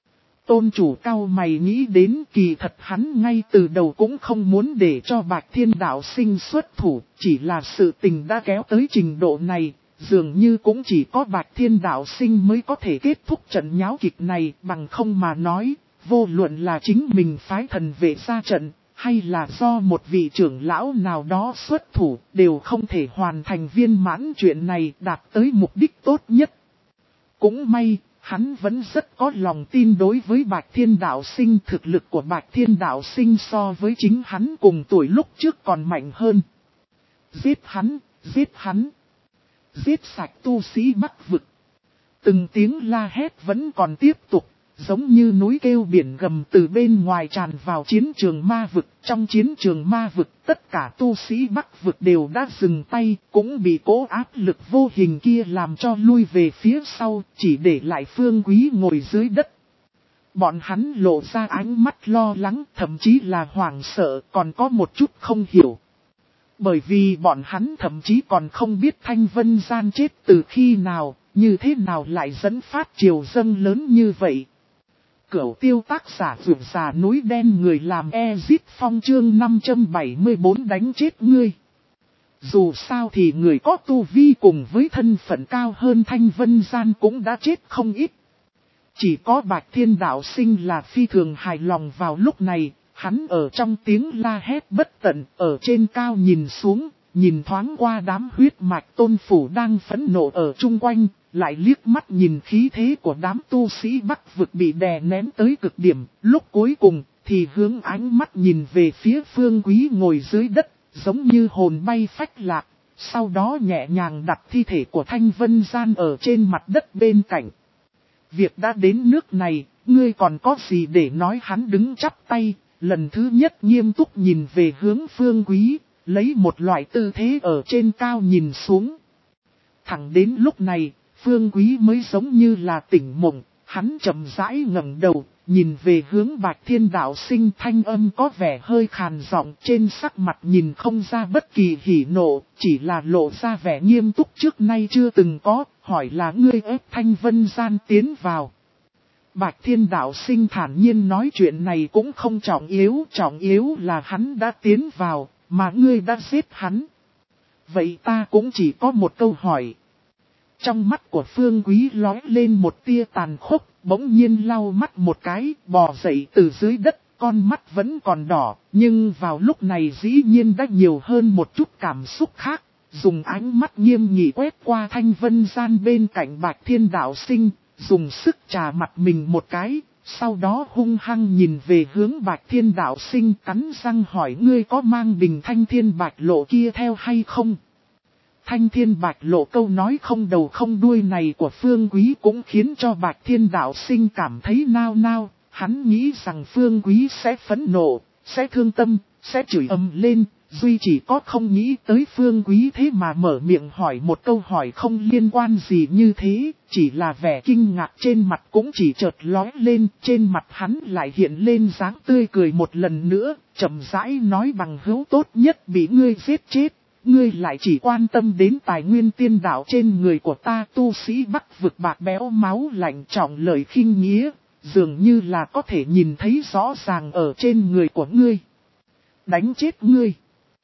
Tôn chủ cao mày nghĩ đến, kỳ thật hắn ngay từ đầu cũng không muốn để cho Bạch Thiên Đạo Sinh xuất thủ, chỉ là sự tình đã kéo tới trình độ này, dường như cũng chỉ có Bạch Thiên Đạo Sinh mới có thể kết thúc trận nháo kịch này, bằng không mà nói, vô luận là chính mình phái thần vệ ra trận, hay là do một vị trưởng lão nào đó xuất thủ, đều không thể hoàn thành viên mãn chuyện này, đạt tới mục đích tốt nhất. Cũng may, hắn vẫn rất có lòng tin đối với Bạch Thiên Đạo Sinh, thực lực của Bạch Thiên Đạo Sinh so với chính hắn cùng tuổi lúc trước còn mạnh hơn. Giết hắn, giết hắn, giết sạch tu sĩ Bắc vực. Từng tiếng la hét vẫn còn tiếp tục, giống như núi kêu biển gầm từ bên ngoài tràn vào chiến trường ma vực. Trong chiến trường ma vực, tất cả tu sĩ Bắc vực đều đã dừng tay, cũng bị cố áp lực vô hình kia làm cho lui về phía sau, chỉ để lại Phương Quý ngồi dưới đất. Bọn hắn lộ ra ánh mắt lo lắng, thậm chí là hoảng sợ, còn có một chút không hiểu. Bởi vì bọn hắn thậm chí còn không biết Thanh Vân Gian chết từ khi nào, như thế nào lại dẫn phát triều dâng lớn như vậy. Cửu tiêu tác giả vượt già núi đen người làm Ezit Phong chương năm trăm bảy mươi bốn đánh chết ngươi. Dù sao thì người có tu vi cùng với thân phận cao hơn Thanh Vân Gian cũng đã chết không ít. Chỉ có Bạch Thiên Đạo Sinh là phi thường hài lòng vào lúc này, hắn ở trong tiếng la hét bất tận, ở trên cao nhìn xuống, nhìn thoáng qua đám huyết mạch tôn phủ đang phẫn nộ ở chung quanh, lại liếc mắt nhìn khí thế của đám tu sĩ Bắc vực bị đè nén tới cực điểm, lúc cuối cùng thì hướng ánh mắt nhìn về phía Phương Quý ngồi dưới đất, giống như hồn bay phách lạc, sau đó nhẹ nhàng đặt thi thể của Thanh Vân Gian ở trên mặt đất bên cạnh. Việc đã đến nước này, ngươi còn có gì để nói? Hắn đứng chắp tay, lần thứ nhất nghiêm túc nhìn về hướng Phương Quý, lấy một loại tư thế ở trên cao nhìn xuống. Thẳng đến lúc này, Phương Quý mới giống như là tỉnh mộng, hắn chậm rãi ngẩng đầu, nhìn về hướng Bạch Thiên đạo sinh, thanh âm có vẻ hơi khàn giọng, trên sắc mặt nhìn không ra bất kỳ hỉ nộ, chỉ là lộ ra vẻ nghiêm túc trước nay chưa từng có, hỏi là ngươi ép Thanh Vân Gian tiến vào. Bạch Thiên đạo sinh thản nhiên nói chuyện này cũng không trọng yếu, trọng yếu là hắn đã tiến vào, mà ngươi đã giết hắn. Vậy ta cũng chỉ có một câu hỏi. Trong mắt của Phương Quý lóe lên một tia tàn khốc, bỗng nhiên lau mắt một cái, bò dậy từ dưới đất, con mắt vẫn còn đỏ, nhưng vào lúc này dĩ nhiên đã nhiều hơn một chút cảm xúc khác, dùng ánh mắt nghiêm nghị quét qua Thanh Vân Gian bên cạnh Bạch Thiên đạo sinh, dùng sức trà mặt mình một cái, sau đó hung hăng nhìn về hướng Bạch Thiên đạo sinh, cắn răng hỏi ngươi có mang bình thanh thiên bạch lộ kia theo hay không? Thanh thiên bạch lộ câu nói không đầu không đuôi này của Phương Quý cũng khiến cho Bạch Thiên đạo sinh cảm thấy nao nao, hắn nghĩ rằng Phương Quý sẽ phẫn nộ, sẽ thương tâm, sẽ chửi ầm lên, duy chỉ có không nghĩ tới Phương Quý thế mà mở miệng hỏi một câu hỏi không liên quan gì như thế, chỉ là vẻ kinh ngạc trên mặt cũng chỉ chợt lóe lên, trên mặt hắn lại hiện lên dáng tươi cười một lần nữa, chậm rãi nói bằng hữu tốt nhất bị ngươi giết chết. Ngươi lại chỉ quan tâm đến tài nguyên tiên đạo trên người của ta, tu sĩ Bắc vực bạc béo máu lạnh trọng lời khinh nghĩa, dường như là có thể nhìn thấy rõ ràng ở trên người của ngươi. Đánh chết ngươi.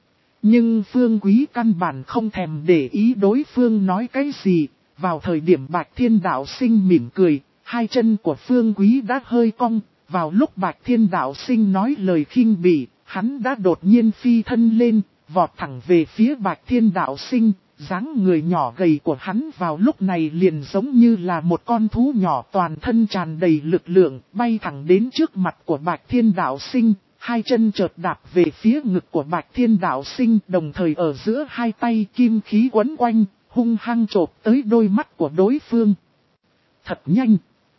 Nhưng Phương Quý căn bản không thèm để ý đối phương nói cái gì, vào thời điểm Bạch Thiên đạo sinh mỉm cười, hai chân của Phương Quý đã hơi cong, vào lúc Bạch Thiên đạo sinh nói lời khinh bỉ, hắn đã đột nhiên phi thân lên. Vọt thẳng về phía Bạch Thiên đạo sinh, dáng người nhỏ gầy của hắn vào lúc này liền giống như là một con thú nhỏ toàn thân tràn đầy lực lượng, bay thẳng đến trước mặt của Bạch Thiên đạo sinh, hai chân chợt đạp về phía ngực của Bạch Thiên đạo sinh, đồng thời ở giữa hai tay kim khí quấn quanh, hung hăng chộp tới đôi mắt của đối phương. Thật nhanh!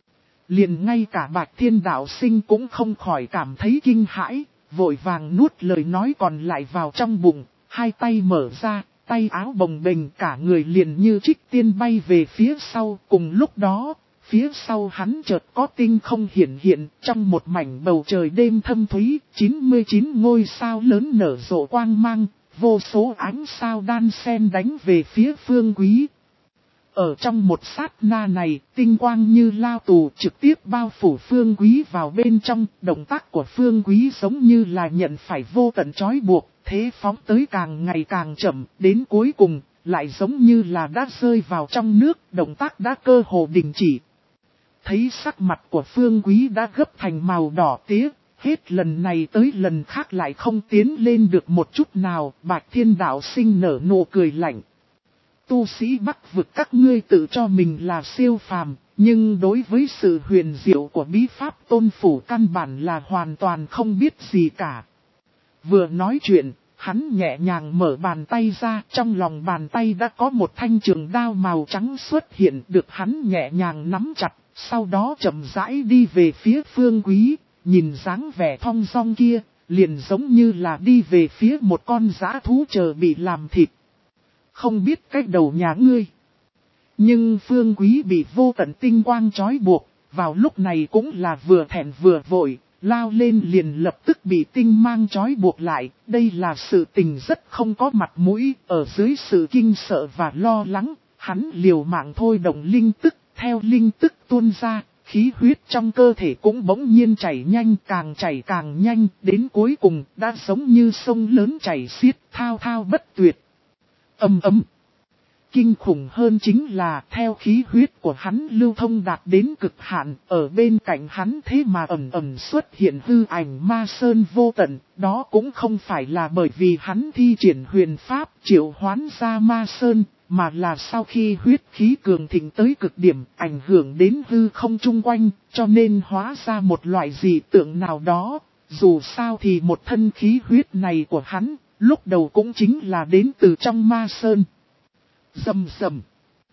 Liền ngay cả Bạch Thiên đạo sinh cũng không khỏi cảm thấy kinh hãi. Vội vàng nuốt lời nói còn lại vào trong bụng, hai tay mở ra, tay áo bồng bềnh cả người liền như trích tiên bay về phía sau. Cùng lúc đó, phía sau hắn chợt có tinh không hiển hiện, trong một mảnh bầu trời đêm thâm thúy, chín mươi chín ngôi sao lớn nở rộ quang mang, vô số ánh sao đan xen đánh về phía Phương Quý. Ở trong một sát na này, tinh quang như lao tù trực tiếp bao phủ Phương Quý vào bên trong, động tác của Phương Quý giống như là nhận phải vô tận trói buộc, thế phóng tới càng ngày càng chậm, đến cuối cùng, lại giống như là đã rơi vào trong nước, động tác đã cơ hồ đình chỉ. Thấy sắc mặt của Phương Quý đã gấp thành màu đỏ tía, hết lần này tới lần khác lại không tiến lên được một chút nào, Bạch Thiên đạo sinh nở nụ cười lạnh. Tu sĩ Bắc vực các ngươi tự cho mình là siêu phàm, nhưng đối với sự huyền diệu của bí pháp tôn phủ căn bản là hoàn toàn không biết gì cả. Vừa nói chuyện, hắn nhẹ nhàng mở bàn tay ra, trong lòng bàn tay đã có một thanh trường đao màu trắng xuất hiện được hắn nhẹ nhàng nắm chặt, sau đó chậm rãi đi về phía Phương Quý, nhìn dáng vẻ thong dong kia, liền giống như là đi về phía một con dã thú chờ bị làm thịt. Không biết cách đầu nhà ngươi. Nhưng Phương Quý bị vô tận tinh quang trói buộc, vào lúc này cũng là vừa thẹn vừa vội, lao lên liền lập tức bị tinh mang trói buộc lại. Đây là sự tình rất không có mặt mũi, ở dưới sự kinh sợ và lo lắng, hắn liều mạng thôi động linh tức, theo linh tức tuôn ra, khí huyết trong cơ thể cũng bỗng nhiên chảy nhanh, càng chảy càng nhanh, đến cuối cùng đã giống như sông lớn chảy xiết, thao thao bất tuyệt. Ầm ầm. Kinh khủng hơn chính là theo khí huyết của hắn lưu thông đạt đến cực hạn, ở bên cạnh hắn thế mà ẩn ẩn xuất hiện hư ảnh ma sơn vô tận, đó cũng không phải là bởi vì hắn thi triển huyền pháp triệu hoán ra ma sơn, mà là sau khi huyết khí cường thịnh tới cực điểm ảnh hưởng đến hư không chung quanh, cho nên hóa ra một loại dị tượng nào đó, dù sao thì một thân khí huyết này của hắn. Lúc đầu cũng chính là đến từ trong ma sơn. Rầm rầm.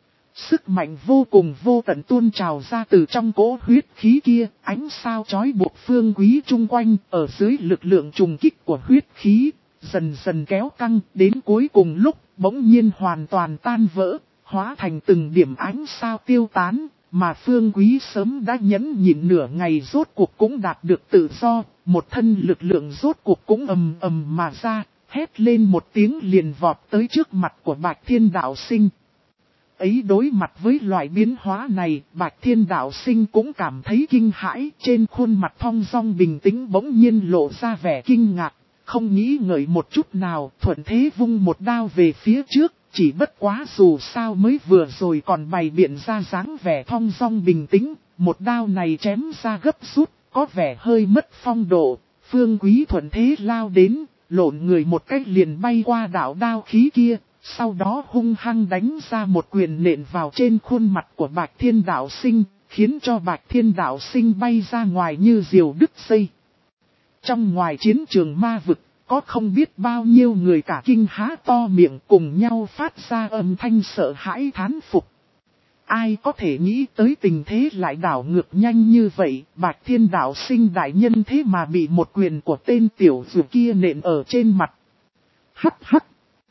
Sức mạnh vô cùng vô tận tuôn trào ra từ trong cỗ huyết khí kia, ánh sao chói buộc Phương Quý chung quanh, ở dưới lực lượng trùng kích của huyết khí, dần dần kéo căng, đến cuối cùng lúc, bỗng nhiên hoàn toàn tan vỡ, hóa thành từng điểm ánh sao tiêu tán, mà Phương Quý sớm đã nhẫn nhịn nửa ngày rốt cuộc cũng đạt được tự do, một thân lực lượng rốt cuộc cũng ầm ầm mà ra, hét lên một tiếng liền vọt tới trước mặt của Bạch Thiên Đạo Sinh. Ấy đối mặt với loại biến hóa này, Bạch Thiên Đạo Sinh cũng cảm thấy kinh hãi, trên khuôn mặt thong dong bình tĩnh bỗng nhiên lộ ra vẻ kinh ngạc, không nghĩ ngợi một chút nào, thuận thế vung một đao về phía trước, chỉ bất quá dù sao mới vừa rồi còn bày biện ra dáng vẻ thong dong bình tĩnh, một đao này chém ra gấp rút, có vẻ hơi mất phong độ, Phương Quý thuận thế lao đến, lộn người một cách liền bay qua đạo đao khí kia. Sau đó hung hăng đánh ra một quyền nện vào trên khuôn mặt của Bạch Thiên Đạo Sinh, khiến cho Bạch Thiên Đạo Sinh bay ra ngoài như diều đứt dây. Trong ngoài chiến trường ma vực, có không biết bao nhiêu người cả kinh há to miệng cùng nhau phát ra âm thanh sợ hãi thán phục. Ai có thể nghĩ tới tình thế lại đảo ngược nhanh như vậy, Bạch Thiên Đạo Sinh đại nhân thế mà bị một quyền của tên tiểu tử kia nện ở trên mặt. Hắc hắc.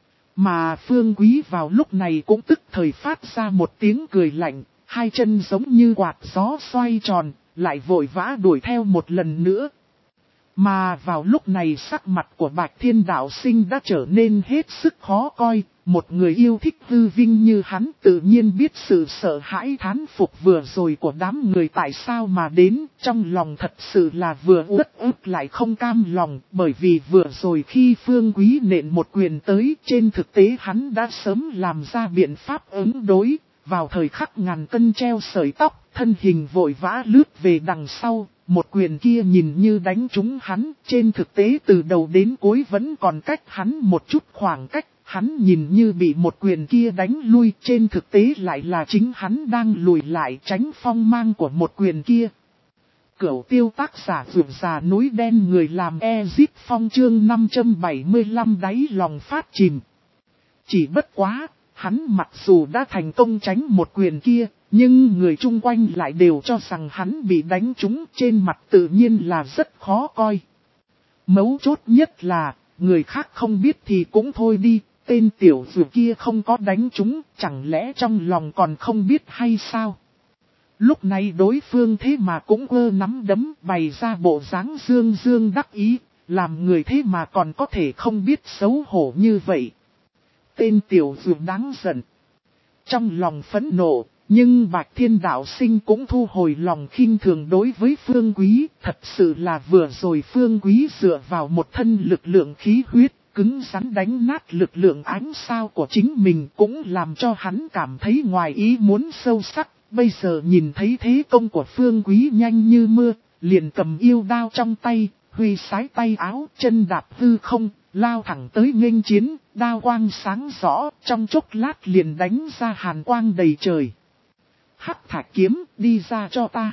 Mà Phương Quý vào lúc này cũng tức thời phát ra một tiếng cười lạnh, hai chân giống như quạt gió xoay tròn, lại vội vã đuổi theo một lần nữa. Mà vào lúc này sắc mặt của Bạch Thiên Đạo Sinh đã trở nên hết sức khó coi, một người yêu thích hư vinh như hắn tự nhiên biết sự sợ hãi thán phục vừa rồi của đám người tại sao mà đến, trong lòng thật sự là vừa uất ức lại không cam lòng, bởi vì vừa rồi khi Phương Quý nện một quyền tới, trên thực tế hắn đã sớm làm ra biện pháp ứng đối, vào thời khắc ngàn cân treo sợi tóc, thân hình vội vã lướt về đằng sau. Một quyền kia nhìn như đánh trúng hắn, trên thực tế từ đầu đến cuối vẫn còn cách hắn một chút khoảng cách, hắn nhìn như bị một quyền kia đánh lui, trên thực tế lại là chính hắn đang lùi lại tránh phong mang của một quyền kia. Cửu tiêu tác giả vượt già núi đen người làm Ezip Phong chương năm trăm bảy mươi lăm đáy lòng phát chìm. Chỉ bất quá, hắn mặc dù đã thành công tránh một quyền kia, nhưng người chung quanh lại đều cho rằng hắn bị đánh trúng, trên mặt tự nhiên là rất khó coi. Mấu chốt nhất là, người khác không biết thì cũng thôi đi, tên tiểu tử kia không có đánh trúng, chẳng lẽ trong lòng còn không biết hay sao? Lúc này đối phương thế mà cũng ơ nắm đấm bày ra bộ dáng dương dương đắc ý, làm người thế mà còn có thể không biết xấu hổ như vậy. Tên tiểu tử đáng giận. Trong lòng phẫn nộ, nhưng Bạch Thiên Đạo Sinh cũng thu hồi lòng khinh thường đối với Phương Quý, thật sự là vừa rồi Phương Quý dựa vào một thân lực lượng khí huyết, cứng rắn đánh nát lực lượng ánh sao của chính mình cũng làm cho hắn cảm thấy ngoài ý muốn sâu sắc, bây giờ nhìn thấy thế công của Phương Quý nhanh như mưa, liền cầm yêu đao trong tay, huy sái tay áo, chân đạp hư không, lao thẳng tới nghênh chiến, đao quang sáng rõ, trong chốc lát liền đánh ra hàn quang đầy trời. Hắc thạch kiếm, đi ra cho ta.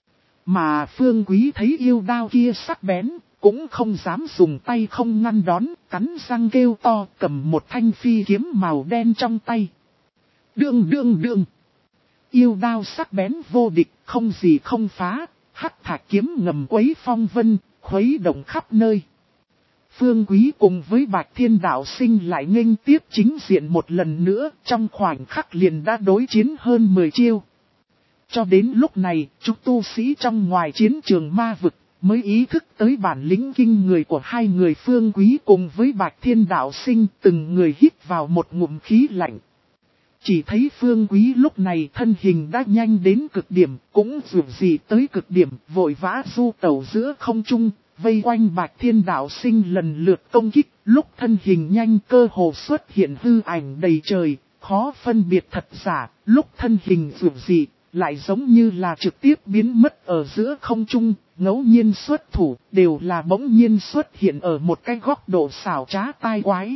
Mà Phương Quý thấy yêu đao kia sắc bén, cũng không dám dùng tay không ngăn đón, cắn răng kêu to, cầm một thanh phi kiếm màu đen trong tay. Đương đương đương. Yêu đao sắc bén vô địch, không gì không phá, hắc thạch kiếm ngầm quấy phong vân, khuấy động khắp nơi. Phương Quý cùng với Bạch Thiên Đạo Sinh lại nghênh tiếp chính diện một lần nữa, trong khoảnh khắc liền đã đối chiến hơn mười chiêu. Cho đến lúc này, chúng tu sĩ trong ngoài chiến trường ma vực mới ý thức tới bản lĩnh kinh người của hai người Phương Quý cùng với Bạch Thiên Đạo Sinh, từng người hít vào một ngụm khí lạnh. Chỉ thấy Phương Quý lúc này thân hình đã nhanh đến cực điểm, cũng dường gì tới cực điểm, vội vã du tẩu giữa không trung, vây quanh Bạch Thiên Đạo Sinh lần lượt công kích, lúc thân hình nhanh cơ hồ xuất hiện hư ảnh đầy trời, khó phân biệt thật giả, lúc thân hình dường gì, lại giống như là trực tiếp biến mất ở giữa không trung, ngẫu nhiên xuất thủ, đều là bỗng nhiên xuất hiện ở một cái góc độ xảo trá tai quái.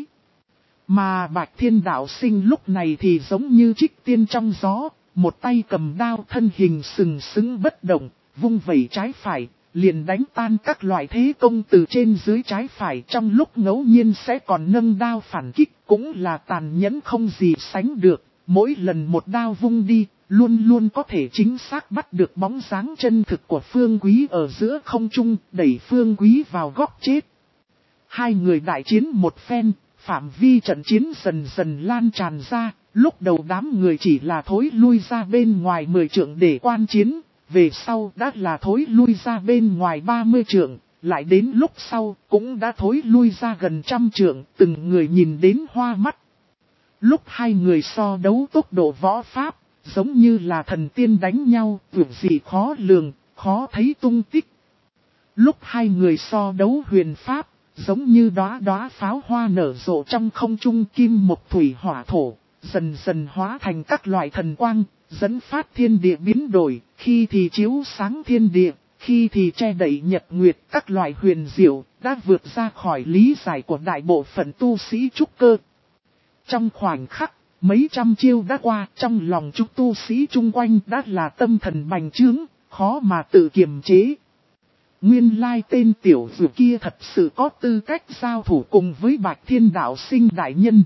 Mà Bạch Thiên Đạo Sinh lúc này thì giống như trích tiên trong gió, một tay cầm đao thân hình sừng sững bất động, vung vẩy trái phải, liền đánh tan các loại thế công từ trên dưới trái phải, trong lúc ngẫu nhiên sẽ còn nâng đao phản kích, cũng là tàn nhẫn không gì sánh được, mỗi lần một đao vung đi, luôn luôn có thể chính xác bắt được bóng dáng chân thực của Phương Quý ở giữa không trung, đẩy Phương Quý vào góc chết. Hai người đại chiến một phen, phạm vi trận chiến dần dần lan tràn ra, Lúc đầu đám người chỉ là thối lui ra bên ngoài mười trượng để quan chiến, về sau đã là thối lui ra bên ngoài ba mươi trượng, lại đến lúc sau cũng đã thối lui ra gần trăm trượng, từng người nhìn đến hoa mắt. Lúc hai người so đấu tốc độ võ pháp, giống như là thần tiên đánh nhau, vượt gì khó lường, khó thấy tung tích. Lúc hai người so đấu huyền pháp, giống như đóa đóa pháo hoa nở rộ trong không trung kim mộc thủy hỏa thổ, dần dần hóa thành các loại thần quang, dẫn phát thiên địa biến đổi, khi thì chiếu sáng thiên địa, khi thì che đậy nhật nguyệt, các loại huyền diệu, đã vượt ra khỏi lý giải của đại bộ phận tu sĩ trúc cơ. Trong khoảnh khắc, mấy trăm chiêu đã qua, trong lòng chúng tu sĩ chung quanh đã là tâm thần bành trướng, khó mà tự kiềm chế. Nguyên lai tên tiểu tử kia thật sự có tư cách giao thủ cùng với Bạch Thiên Đạo Sinh đại nhân.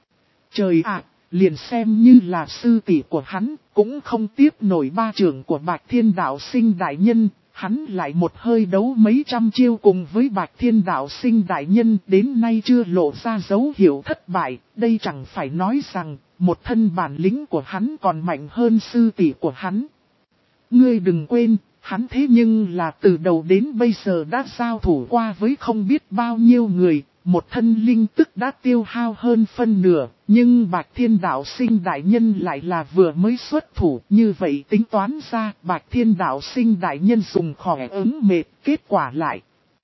Trời ạ, liền xem như là sư tỷ của hắn, cũng không tiếp nổi ba trường của Bạch Thiên Đạo Sinh đại nhân, hắn lại một hơi đấu mấy trăm chiêu cùng với Bạch Thiên Đạo Sinh đại nhân, đến nay chưa lộ ra dấu hiệu thất bại, đây chẳng phải nói rằng, một thân bản lĩnh của hắn còn mạnh hơn sư tỷ của hắn. Ngươi đừng quên, hắn thế nhưng là từ đầu đến bây giờ đã giao thủ qua với không biết bao nhiêu người, một thân linh tức đã tiêu hao hơn phân nửa, nhưng Bạch Thiên Đạo Sinh đại nhân lại là vừa mới xuất thủ, như vậy tính toán ra Bạch Thiên Đạo Sinh đại nhân dùng khỏe ứng mệt, kết quả lại.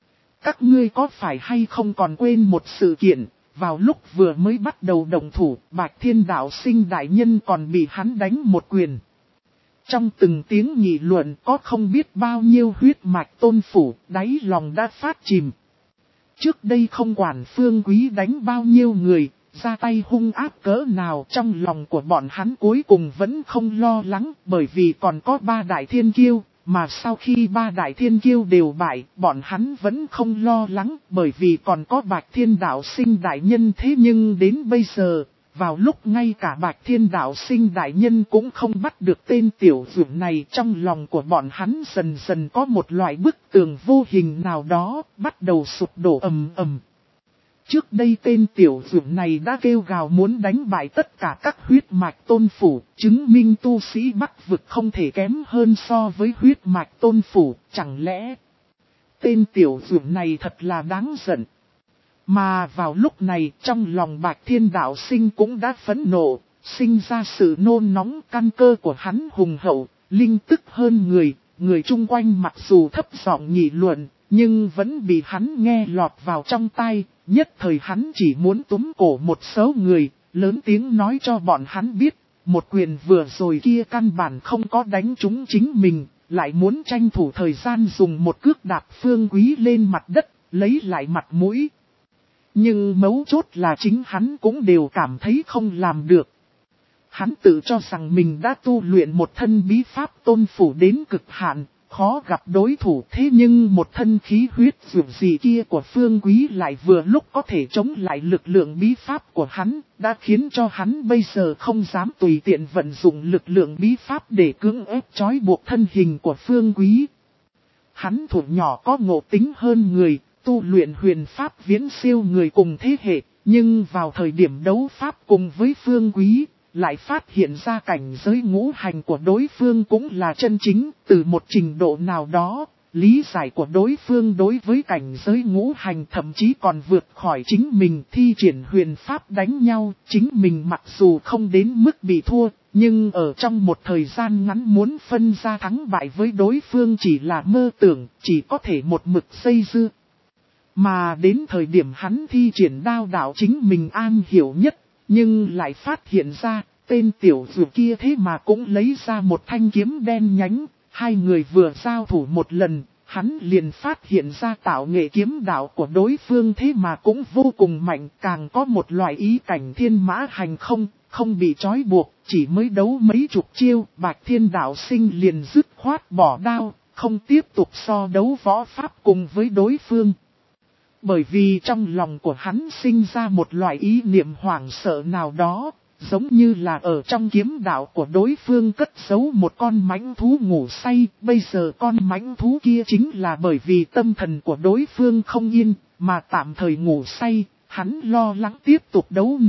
Các ngươi có phải hay không còn quên một sự kiện, vào lúc vừa mới bắt đầu động thủ, Bạch Thiên Đạo Sinh đại nhân còn bị hắn đánh một quyền. Trong từng tiếng nghị luận có không biết bao nhiêu huyết mạch tôn phủ, đáy lòng đã phát chìm. Trước đây không quản Phương Quý đánh bao nhiêu người, ra tay hung ác cỡ nào, trong lòng của bọn hắn cuối cùng vẫn không lo lắng, bởi vì còn có ba đại thiên kiêu, mà sau khi ba đại thiên kiêu đều bại, bọn hắn vẫn không lo lắng, bởi vì còn có Bạch Thiên Đạo Sinh đại nhân. Thế nhưng đến bây giờ, vào lúc ngay cả Bạch Thiên Đạo Sinh đại nhân cũng không bắt được tên tiểu tử này, trong lòng của bọn hắn dần dần có một loại bức tường vô hình nào đó, bắt đầu sụp đổ ầm ầm. Trước đây tên tiểu tử này đã kêu gào muốn đánh bại tất cả các huyết mạch tôn phủ, chứng minh tu sĩ Bắc vực không thể kém hơn so với huyết mạch tôn phủ, chẳng lẽ tên tiểu tử này thật là đáng giận. Mà vào lúc này trong lòng Bạch Thiên Đạo Sinh cũng đã phẫn nộ, sinh ra sự nôn nóng, căn cơ của hắn hùng hậu, linh tức hơn người, người chung quanh mặc dù thấp giọng nghị luận, nhưng vẫn bị hắn nghe lọt vào trong tai, nhất thời hắn chỉ muốn túm cổ một số người, lớn tiếng nói cho bọn hắn biết, một quyền vừa rồi kia căn bản không có đánh trúng chính mình, lại muốn tranh thủ thời gian dùng một cước đạp Phương Quý lên mặt đất, lấy lại mặt mũi. Nhưng mấu chốt là chính hắn cũng đều cảm thấy không làm được. Hắn tự cho rằng mình đã tu luyện một thân bí pháp tôn phủ đến cực hạn, khó gặp đối thủ, thế nhưng một thân khí huyết dường gì kia của Phương Quý lại vừa lúc có thể chống lại lực lượng bí pháp của hắn, đã khiến cho hắn bây giờ không dám tùy tiện vận dụng lực lượng bí pháp để cưỡng ép trói buộc thân hình của Phương Quý. Hắn thủ nhỏ có ngộ tính hơn người, tu luyện huyền pháp viễn siêu người cùng thế hệ, nhưng vào thời điểm đấu pháp cùng với Phương Quý, lại phát hiện ra cảnh giới ngũ hành của đối phương cũng là chân chính, từ một trình độ nào đó, lý giải của đối phương đối với cảnh giới ngũ hành thậm chí còn vượt khỏi chính mình. Thi triển huyền pháp đánh nhau, chính mình mặc dù không đến mức bị thua, nhưng ở trong một thời gian ngắn muốn phân ra thắng bại với đối phương chỉ là mơ tưởng, chỉ có thể một mực xây dưa. Mà đến thời điểm hắn thi triển đao đạo chính mình an hiểu nhất, nhưng lại phát hiện ra, tên tiểu tử kia thế mà cũng lấy ra một thanh kiếm đen nhánh, hai người vừa giao thủ một lần, hắn liền phát hiện ra tạo nghệ kiếm đạo của đối phương thế mà cũng vô cùng mạnh, càng có một loại ý cảnh thiên mã hành không, không bị trói buộc, chỉ mới đấu mấy chục chiêu, Bạch Thiên Đạo Sinh liền dứt khoát bỏ đao, không tiếp tục so đấu võ pháp cùng với đối phương. Bởi vì trong lòng của hắn sinh ra một loại ý niệm hoảng sợ nào đó, giống như là ở trong kiếm đạo của đối phương cất giấu một con mãnh thú ngủ say, bây giờ con mãnh thú kia chính là bởi vì tâm thần của đối phương không yên, mà tạm thời ngủ say, hắn lo lắng tiếp tục đấu nữa,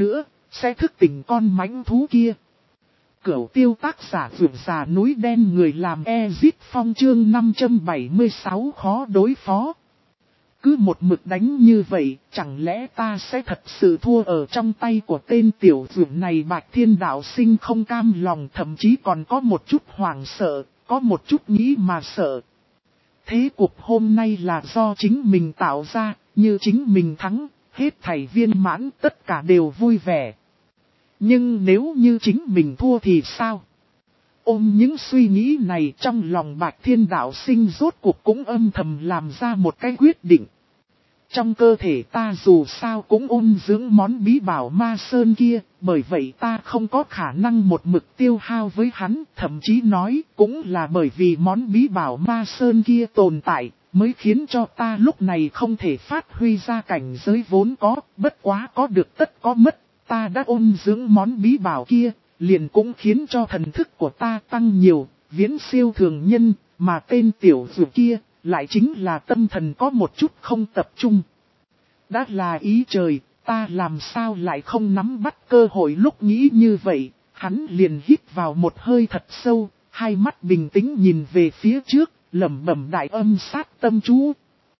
sẽ thức tỉnh con mãnh thú kia. Cửu tiêu tác giả vượt già núi đen người làm Ezit Phong chương năm trăm bảy mươi sáu khó đối phó. Cứ một mực đánh như vậy, chẳng lẽ ta sẽ thật sự thua ở trong tay của tên tiểu vượt này? Bạch Thiên đạo sinh không cam lòng, thậm chí còn có một chút hoảng sợ, có một chút nghĩ mà sợ. Thế cuộc hôm nay là do chính mình tạo ra, như chính mình thắng, hết thảy viên mãn, tất cả đều vui vẻ. Nhưng nếu như chính mình thua thì sao? Ôm những suy nghĩ này trong lòng Bạch Thiên đạo sinh rốt cuộc cũng âm thầm làm ra một cái quyết định. Trong cơ thể ta dù sao cũng ôn dưỡng món bí bảo ma sơn kia, bởi vậy ta không có khả năng một mực tiêu hao với hắn, thậm chí nói cũng là bởi vì món bí bảo ma sơn kia tồn tại, mới khiến cho ta lúc này không thể phát huy ra cảnh giới vốn có, bất quá có được tất có mất, ta đã ôn dưỡng món bí bảo kia, liền cũng khiến cho thần thức của ta tăng nhiều, viễn siêu thường nhân, mà tên tiểu dụ kia lại chính là tâm thần có một chút không tập trung. Đã là ý trời, ta làm sao lại không nắm bắt cơ hội? Lúc nghĩ như vậy, hắn liền hít vào một hơi thật sâu, hai mắt bình tĩnh nhìn về phía trước, lẩm bẩm đại âm sát tâm chú.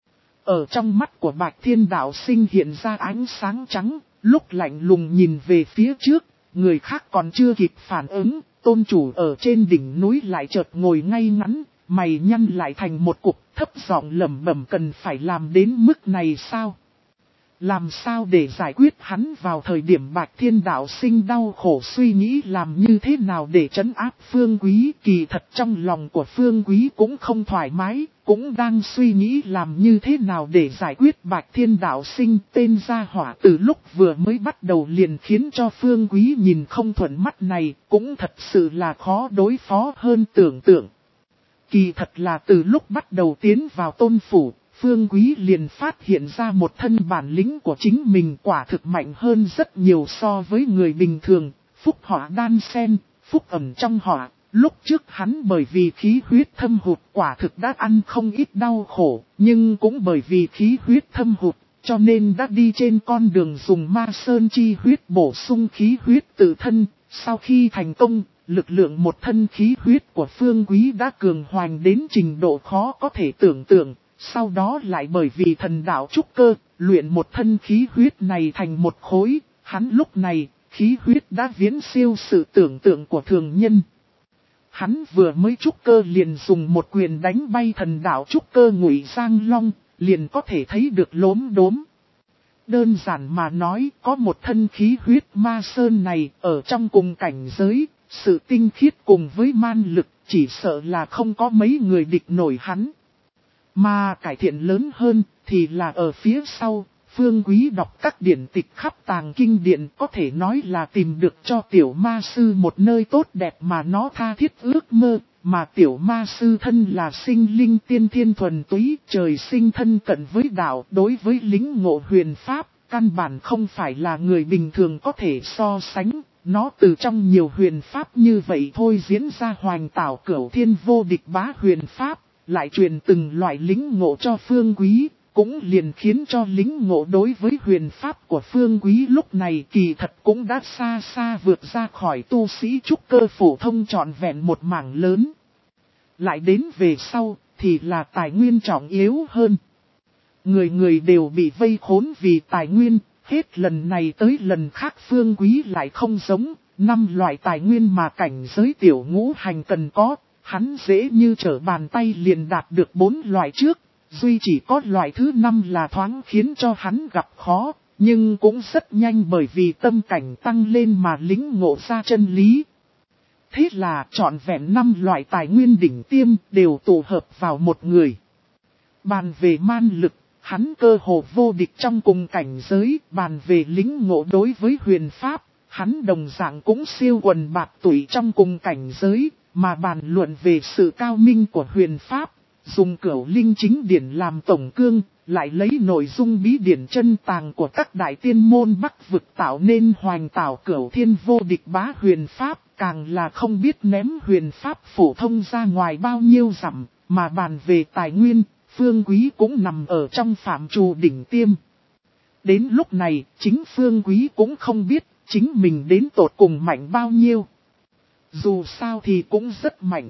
Ở trong mắt của Bạch Thiên đạo sinh hiện ra ánh sáng trắng, lúc lạnh lùng nhìn về phía trước, người khác còn chưa kịp phản ứng, tôn chủ ở trên đỉnh núi lại chợt ngồi ngay ngắn, mày nhăn lại thành một cục, thấp giọng lẩm bẩm cần phải làm đến mức này sao? Làm sao để giải quyết hắn? Vào thời điểm Bạch Thiên đạo sinh đau khổ suy nghĩ làm như thế nào để trấn áp Phương Quý, kỳ thật trong lòng của Phương Quý cũng không thoải mái, cũng đang suy nghĩ làm như thế nào để giải quyết Bạch Thiên đạo sinh. Tên gia hỏa từ lúc vừa mới bắt đầu liền khiến cho Phương Quý nhìn không thuận mắt này, cũng thật sự là khó đối phó hơn tưởng tượng. Kỳ thật là từ lúc bắt đầu tiến vào tôn phủ, Phương Quý liền phát hiện ra một thân bản lĩnh của chính mình quả thực mạnh hơn rất nhiều so với người bình thường, phúc họa đan xen, phúc ẩn trong họa. Lúc trước hắn bởi vì khí huyết thâm hụt quả thực đã ăn không ít đau khổ, nhưng cũng bởi vì khí huyết thâm hụt, cho nên đã đi trên con đường dùng ma sơn chi huyết bổ sung khí huyết tự thân. Sau khi thành công, lực lượng một thân khí huyết của Phương Quý đã cường hoành đến trình độ khó có thể tưởng tượng. Sau đó lại bởi vì thần đạo trúc cơ, luyện một thân khí huyết này thành một khối, hắn lúc này, khí huyết đã viễn siêu sự tưởng tượng của thường nhân. Hắn vừa mới trúc cơ liền dùng một quyền đánh bay thần đạo trúc cơ Ngụy Giang Long, liền có thể thấy được lốm đốm. Đơn giản mà nói, có một thân khí huyết ma sơn này ở trong cùng cảnh giới, sự tinh khiết cùng với man lực, chỉ sợ là không có mấy người địch nổi hắn. Mà cải thiện lớn hơn thì là ở phía sau, Phương Quý đọc các điển tịch khắp tàng kinh điện có thể nói là tìm được cho tiểu ma sư một nơi tốt đẹp mà nó tha thiết ước mơ, mà tiểu ma sư thân là sinh linh tiên thiên thuần túy, trời sinh thân cận với đạo, đối với lính ngộ huyền pháp, căn bản không phải là người bình thường có thể so sánh. Nó từ trong nhiều huyền pháp như vậy thôi diễn ra hoành tảo cửu thiên vô địch bá huyền pháp, lại truyền từng loại lính ngộ cho Phương Quý, cũng liền khiến cho lính ngộ đối với huyền pháp của Phương Quý lúc này kỳ thật cũng đã xa xa vượt ra khỏi tu sĩ trúc cơ phổ thông trọn vẹn một mảng lớn. Lại đến về sau thì là tài nguyên trọng yếu hơn. Người người đều bị vây khốn vì tài nguyên, hết lần này tới lần khác Phương Quý lại không giống, năm loại tài nguyên mà cảnh giới tiểu ngũ hành cần có. Hắn dễ như trở bàn tay liền đạt được bốn loại trước, duy chỉ có loại thứ năm là thoáng khiến cho hắn gặp khó, nhưng cũng rất nhanh bởi vì tâm cảnh tăng lên mà lĩnh ngộ ra chân lý. Thế là trọn vẹn năm loại tài nguyên đỉnh tiêm đều tụ hợp vào một người. Bàn về man lực, hắn cơ hồ vô địch trong cùng cảnh giới, bàn về lĩnh ngộ đối với huyền pháp, hắn đồng dạng cũng siêu quần bạc tụy trong cùng cảnh giới. Mà bàn luận về sự cao minh của huyền pháp, dùng cửu linh chính điển làm tổng cương, lại lấy nội dung bí điển chân tàng của các đại tiên môn Bắc vực tạo nên hoành tảo cửu thiên vô địch bá huyền pháp, càng là không biết ném huyền pháp phổ thông ra ngoài bao nhiêu dặm, mà bàn về tài nguyên, Phương Quý cũng nằm ở trong phạm trù đỉnh tiêm. Đến lúc này, chính Phương Quý cũng không biết, chính mình đến tột cùng mạnh bao nhiêu. Dù sao thì cũng rất mạnh.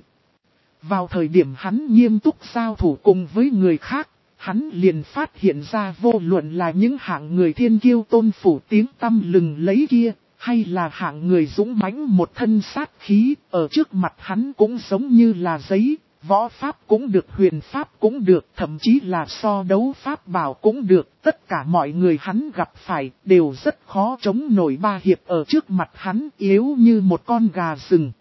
Vào thời điểm hắn nghiêm túc giao thủ cùng với người khác, hắn liền phát hiện ra vô luận là những hạng người thiên kiêu tôn phủ tiếng tăm lừng lấy kia, hay là hạng người dũng mãnh một thân sát khí, ở trước mặt hắn cũng giống như là giấy, võ pháp cũng được, huyền pháp cũng được, thậm chí là so đấu pháp bảo cũng được, tất cả mọi người hắn gặp phải đều rất khó chống nổi ba hiệp ở trước mặt hắn, yếu như một con gà rừng.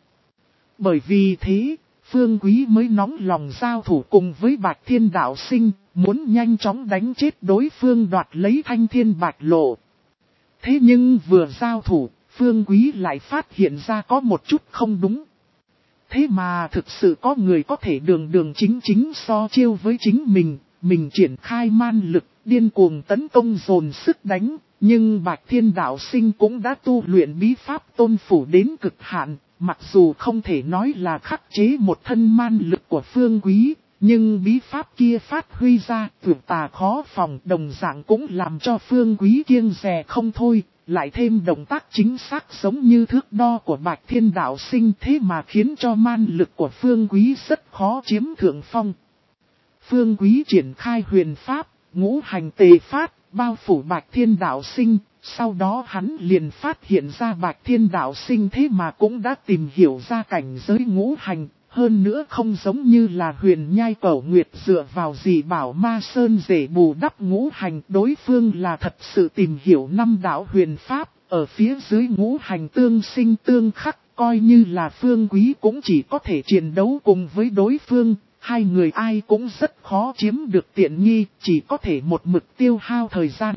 Bởi vì thế, Phương Quý mới nóng lòng giao thủ cùng với Bạch Thiên Đạo Sinh, muốn nhanh chóng đánh chết đối phương đoạt lấy Thanh Thiên Bạch Lộ. Thế nhưng vừa giao thủ, Phương Quý lại phát hiện ra có một chút không đúng. Thế mà thực sự có người có thể đường đường chính chính so chiêu với chính mình, mình triển khai man lực, điên cuồng tấn công dồn sức đánh, nhưng Bạch Thiên Đạo Sinh cũng đã tu luyện bí pháp tôn phủ đến cực hạn. Mặc dù không thể nói là khắc chế một thân man lực của Phương Quý, nhưng bí pháp kia phát huy ra tuyệt tà khó phòng, đồng dạng cũng làm cho Phương Quý kiêng dè không thôi, lại thêm động tác chính xác giống như thước đo của Bạch Thiên Đạo Sinh, thế mà khiến cho man lực của Phương Quý rất khó chiếm thượng phong. Phương Quý triển khai huyền pháp, ngũ hành tề phát, bao phủ Bạch Thiên Đạo Sinh. Sau đó hắn liền phát hiện ra Bạch Thiên Đạo Sinh thế mà cũng đã tìm hiểu ra cảnh giới ngũ hành, hơn nữa không giống như là huyền nhai cẩu nguyệt dựa vào gì bảo ma sơn để bù đắp ngũ hành, đối phương là thật sự tìm hiểu năm đạo huyền pháp, ở phía dưới ngũ hành tương sinh tương khắc, coi như là Phương Quý cũng chỉ có thể chiến đấu cùng với đối phương, hai người ai cũng rất khó chiếm được tiện nghi, chỉ có thể một mực tiêu hao thời gian.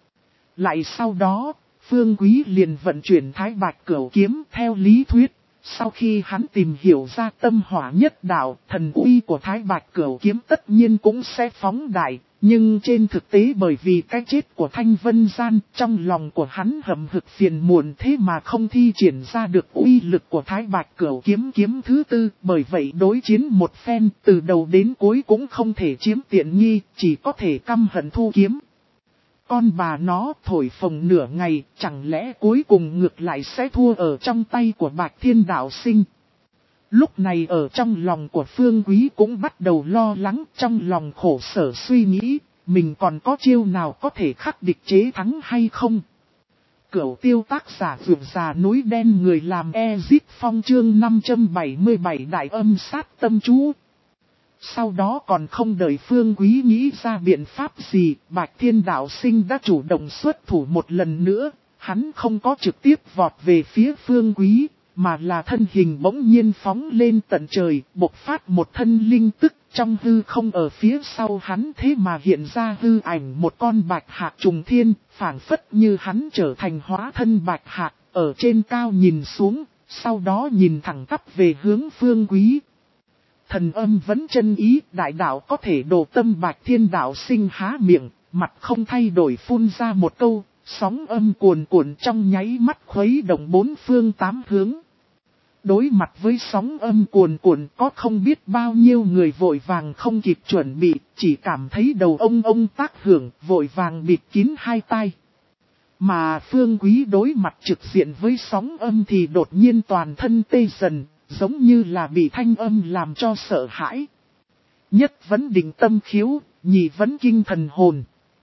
Lại sau đó, Phương Quý liền vận chuyển Thái Bạch Cửu Kiếm theo lý thuyết. Sau khi hắn tìm hiểu ra tâm hỏa nhất đạo, thần uy của Thái Bạch Cửu Kiếm tất nhiên cũng sẽ phóng đại. Nhưng trên thực tế bởi vì cái chết của Thanh Vân Gian, trong lòng của hắn hậm hực phiền muộn, thế mà không thi triển ra được uy lực của Thái Bạch Cửu Kiếm kiếm thứ tư. Bởi vậy đối chiến một phen, từ đầu đến cuối cũng không thể chiếm tiện nghi, chỉ có thể căm hận thu kiếm. Con bà nó thổi phồng nửa ngày, chẳng lẽ cuối cùng ngược lại sẽ thua ở trong tay của Bạch Thiên Đạo Sinh. Lúc này ở trong lòng của Phương Quý cũng bắt đầu lo lắng, trong lòng khổ sở suy nghĩ, mình còn có chiêu nào có thể khắc địch chế thắng hay không. Cửu tiêu tác giả vượt già núi đen, người làm Ezip Phong, chương năm trăm bảy mươi bảy đại âm sát tâm chú. Sau đó còn không đợi Phương Quý nghĩ ra biện pháp gì, Bạch Thiên Đạo Sinh đã chủ động xuất thủ một lần nữa. Hắn không có trực tiếp vọt về phía Phương Quý, mà là thân hình bỗng nhiên phóng lên tận trời, bộc phát một thân linh tức trong hư không. Ở phía sau hắn thế mà hiện ra hư ảnh một con bạch hạc trùng thiên, phảng phất như hắn trở thành hóa thân bạch hạc, ở trên cao nhìn xuống, sau đó nhìn thẳng tắp về hướng Phương Quý. Thần âm vẫn chân ý, đại đạo có thể độ tâm. Bạch Thiên Đạo Sinh há miệng, mặt không thay đổi phun ra một câu, sóng âm cuồn cuộn trong nháy mắt khuấy động bốn phương tám hướng. Đối mặt với sóng âm cuồn cuộn, có không biết bao nhiêu người vội vàng không kịp chuẩn bị, chỉ cảm thấy đầu ông ông tác hưởng, vội vàng bịt kín hai tai. Mà Phương Quý đối mặt trực diện với sóng âm thì đột nhiên toàn thân tê dần, giống như là bị thanh âm làm cho sợ hãi. Nhất vấn định tâm khiếu, nhị vấn kinh thần hồn.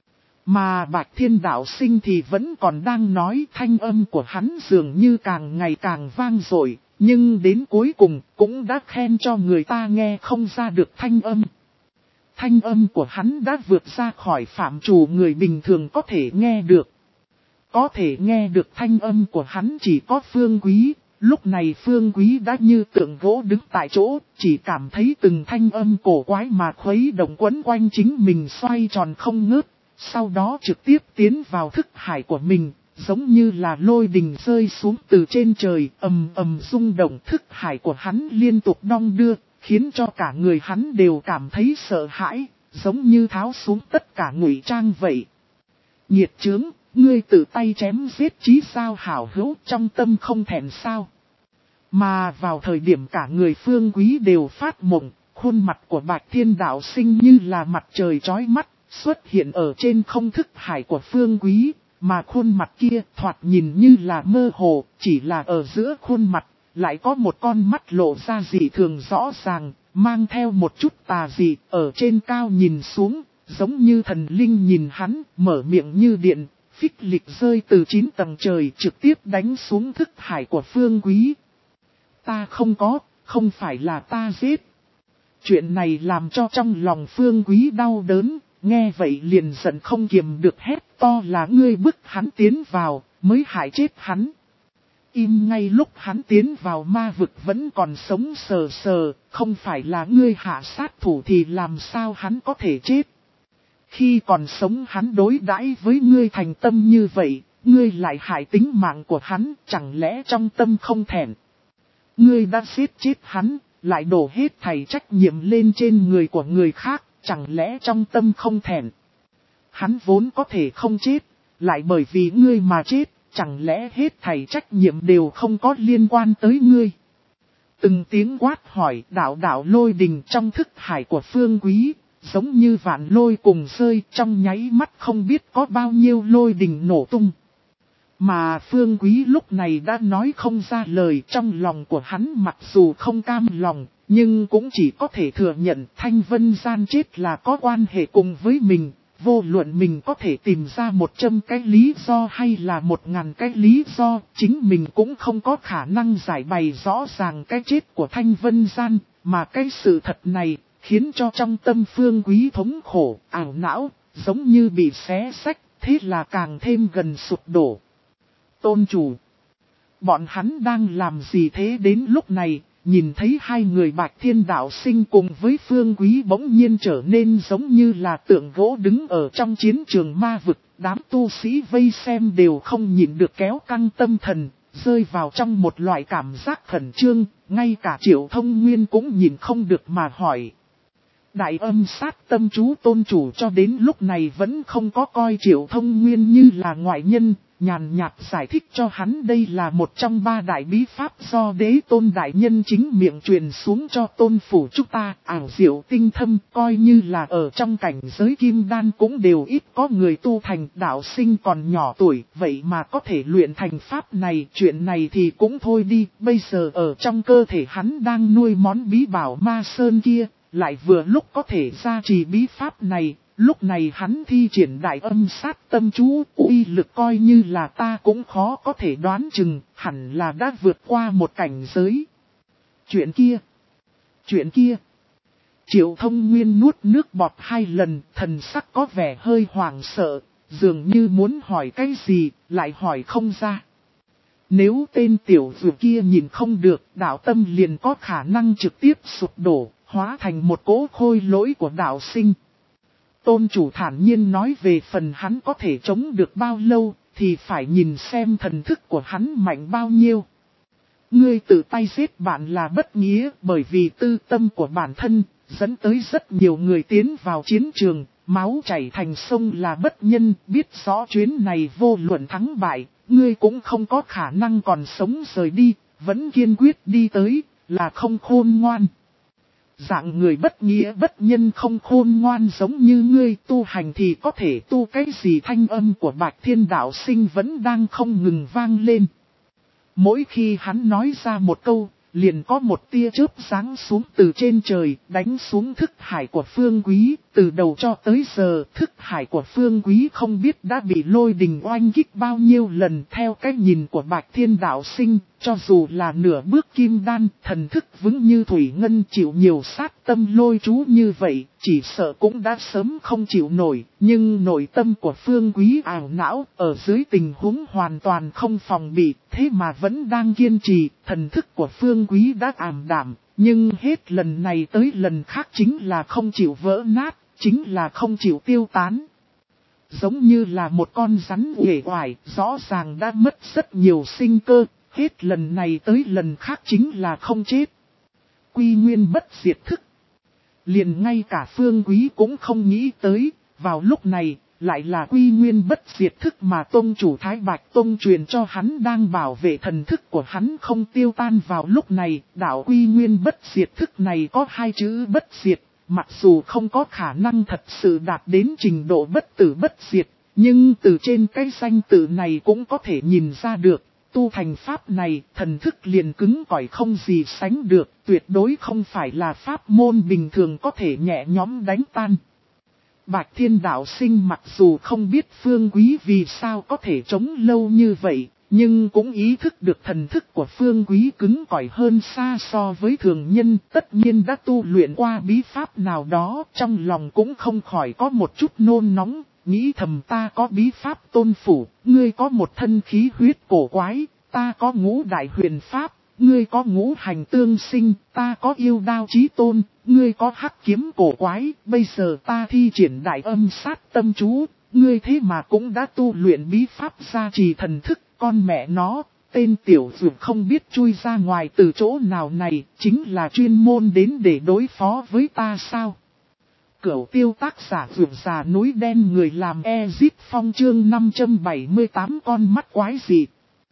Mà Bạch Thiên Đạo Sinh thì vẫn còn đang nói, thanh âm của hắn dường như càng ngày càng vang dội, nhưng đến cuối cùng cũng đã khen cho người ta nghe không ra được thanh âm. Thanh âm của hắn đã vượt ra khỏi phạm trù người bình thường có thể nghe được. Có thể nghe được thanh âm của hắn chỉ có Phương Quý. Lúc này Phương Quý đã như tượng gỗ đứng tại chỗ, chỉ cảm thấy từng thanh âm cổ quái mà khuấy động quấn quanh chính mình xoay tròn không ngớt. Sau đó trực tiếp tiến vào thức hải của mình, giống như là lôi đình rơi xuống từ trên trời, ầm ầm rung động. Thức hải của hắn liên tục đong đưa, khiến cho cả người hắn đều cảm thấy sợ hãi, giống như tháo xuống tất cả ngụy trang vậy. Nhiệt chướng, ngươi tự tay chém giết chí sao hảo hữu, trong tâm không thèm sao. Mà vào thời điểm cả người Phương Quý đều phát mộng, khuôn mặt của Bạch Thiên Đạo Sinh như là mặt trời chói mắt, xuất hiện ở trên không thức hải của Phương Quý. mà khuôn mặt kia thoạt nhìn như là mơ hồ, chỉ là ở giữa khuôn mặt, lại có một con mắt lộ ra dị thường rõ ràng, mang theo một chút tà dị, ở trên cao nhìn xuống, giống như thần linh nhìn hắn, mở miệng như điện, phích lịch rơi từ chín tầng trời trực tiếp đánh xuống thức hải của Phương Quý. Ta không có, không phải là ta giết. Chuyện này làm cho trong lòng Phương Quý đau đớn, nghe vậy liền giận không kiềm được hét to là ngươi bức hắn tiến vào, mới hại chết hắn. Im ngay lúc hắn tiến vào ma vực vẫn còn sống sờ sờ, không phải là ngươi hạ sát thủ thì làm sao hắn có thể chết. Khi còn sống hắn đối đãi với ngươi thành tâm như vậy, ngươi lại hại tính mạng của hắn, chẳng lẽ trong tâm không thẹn. Ngươi đã giết chết hắn, lại đổ hết thảy trách nhiệm lên trên người của người khác, chẳng lẽ trong tâm không thẹn. Hắn vốn có thể không chết, lại bởi vì ngươi mà chết, chẳng lẽ hết thảy trách nhiệm đều không có liên quan tới ngươi. Từng tiếng quát hỏi đạo đạo lôi đình trong thức hải của Phương Quý, giống như vạn lôi cùng rơi trong nháy mắt không biết có bao nhiêu lôi đình nổ tung. Mà Phương Quý lúc này đã nói không ra lời, trong lòng của hắn mặc dù không cam lòng, nhưng cũng chỉ có thể thừa nhận Thanh Vân Gian chết là có quan hệ cùng với mình. Vô luận mình có thể tìm ra một trăm cái lý do hay là một ngàn cái lý do, chính mình cũng không có khả năng giải bày rõ ràng cái chết của Thanh Vân Gian, mà cái sự thật này khiến cho trong tâm Phương Quý thống khổ, ảo não, giống như bị xé xách, thế là càng thêm gần sụp đổ. Tôn chủ, bọn hắn đang làm gì thế? Đến lúc này, nhìn thấy hai người Bạch Thiên Đạo Sinh cùng với Phương Quý bỗng nhiên trở nên giống như là tượng gỗ đứng ở trong chiến trường ma vực, đám tu sĩ vây xem đều không nhịn được kéo căng tâm thần, rơi vào trong một loại cảm giác khẩn trương, ngay cả Triệu Thông Nguyên cũng nhìn không được mà hỏi. Đại âm sát tâm chú tôn chủ cho đến lúc này vẫn không có coi Triệu Thông Nguyên như là ngoại nhân, nhàn nhạt giải thích cho hắn đây là một trong ba đại bí pháp do đế tôn đại nhân chính miệng truyền xuống cho tôn phủ chúng ta, ảo diệu tinh thâm, coi như là ở trong cảnh giới kim đan cũng đều ít có người tu thành. Đạo sinh còn nhỏ tuổi, vậy mà có thể luyện thành pháp này, chuyện này thì cũng thôi đi, bây giờ ở trong cơ thể hắn đang nuôi món bí bảo ma sơn kia, lại vừa lúc có thể gia trì bí pháp này. Lúc này hắn thi triển đại âm sát tâm chú, uy lực coi như là ta cũng khó có thể đoán chừng, hẳn là đã vượt qua một cảnh giới. Chuyện kia, chuyện kia. Triệu Thông Nguyên nuốt nước bọt hai lần, thần sắc có vẻ hơi hoảng sợ, dường như muốn hỏi cái gì, lại hỏi không ra. Nếu tên tiểu tử kia nhìn không được, đạo tâm liền có khả năng trực tiếp sụp đổ, hóa thành một cỗ khôi lỗi của đạo sinh. Tôn chủ thản nhiên nói về phần hắn có thể chống được bao lâu, thì phải nhìn xem thần thức của hắn mạnh bao nhiêu. Ngươi tự tay giết bạn là bất nghĩa, bởi vì tư tâm của bản thân, dẫn tới rất nhiều người tiến vào chiến trường, máu chảy thành sông là bất nhân, biết rõ chuyến này vô luận thắng bại, ngươi cũng không có khả năng còn sống rời đi, vẫn kiên quyết đi tới, là không khôn ngoan. Dạng người bất nghĩa bất nhân không khôn ngoan giống như ngươi tu hành thì có thể tu cái gì? Thanh âm của Bạch Thiên Đạo Sinh vẫn đang không ngừng vang lên. Mỗi khi hắn nói ra một câu, liền có một tia chớp giáng xuống từ trên trời, đánh xuống thức hải của Phương Quý. Từ đầu cho tới giờ, thức hải của Phương Quý không biết đã bị lôi đình oanh kích bao nhiêu lần. Theo cách nhìn của Bạch Thiên Đạo Sinh, cho dù là nửa bước kim đan, thần thức vững như thủy ngân chịu nhiều sát tâm lôi chú như vậy, chỉ sợ cũng đã sớm không chịu nổi. Nhưng nội tâm của Phương Quý ảo não, ở dưới tình huống hoàn toàn không phòng bị, thế mà vẫn đang kiên trì. Thần thức của Phương Quý đã ảm đạm, nhưng hết lần này tới lần khác chính là không chịu vỡ nát, chính là không chịu tiêu tán. Giống như là một con rắn uể oải, rõ ràng đã mất rất nhiều sinh cơ, hết lần này tới lần khác chính là không chết. Quy nguyên bất diệt thức. Liền ngay cả Phương Quý cũng không nghĩ tới, vào lúc này, lại là quy nguyên bất diệt thức mà Tông chủ Thái Bạch Tông truyền cho hắn đang bảo vệ thần thức của hắn không tiêu tan. Vào lúc này, đạo quy nguyên bất diệt thức này có hai chữ bất diệt, mặc dù không có khả năng thật sự đạt đến trình độ bất tử bất diệt, Nhưng từ trên cái danh tự này cũng có thể nhìn ra được, tu thành pháp này thần thức liền cứng cỏi không gì sánh được, tuyệt đối không phải là pháp môn bình thường có thể nhẹ nhõm đánh tan. Bạch Thiên đạo sinh mặc dù không biết Phương Quý vì sao có thể chống lâu như vậy, nhưng cũng ý thức được thần thức của Phương Quý cứng cỏi hơn xa so với thường nhân, tất nhiên đã tu luyện qua bí pháp nào đó, trong lòng cũng không khỏi có một chút nôn nóng, nghĩ thầm ta có bí pháp tôn phủ, ngươi có một thân khí huyết cổ quái, ta có ngũ đại huyền pháp, ngươi có ngũ hành tương sinh, ta có yêu đao chí tôn, ngươi có hắc kiếm cổ quái, bây giờ ta thi triển đại âm sát tâm chú, ngươi thế mà cũng đã tu luyện bí pháp gia trì thần thức, con mẹ nó, tên tiểu dược không biết chui ra ngoài từ chỗ nào này, chính là chuyên môn đến để đối phó với ta sao? Cửu tiêu tác giả vượt già núi đen người làm Ezip Phong chương năm trăm bảy mươi tám con mắt quái dị.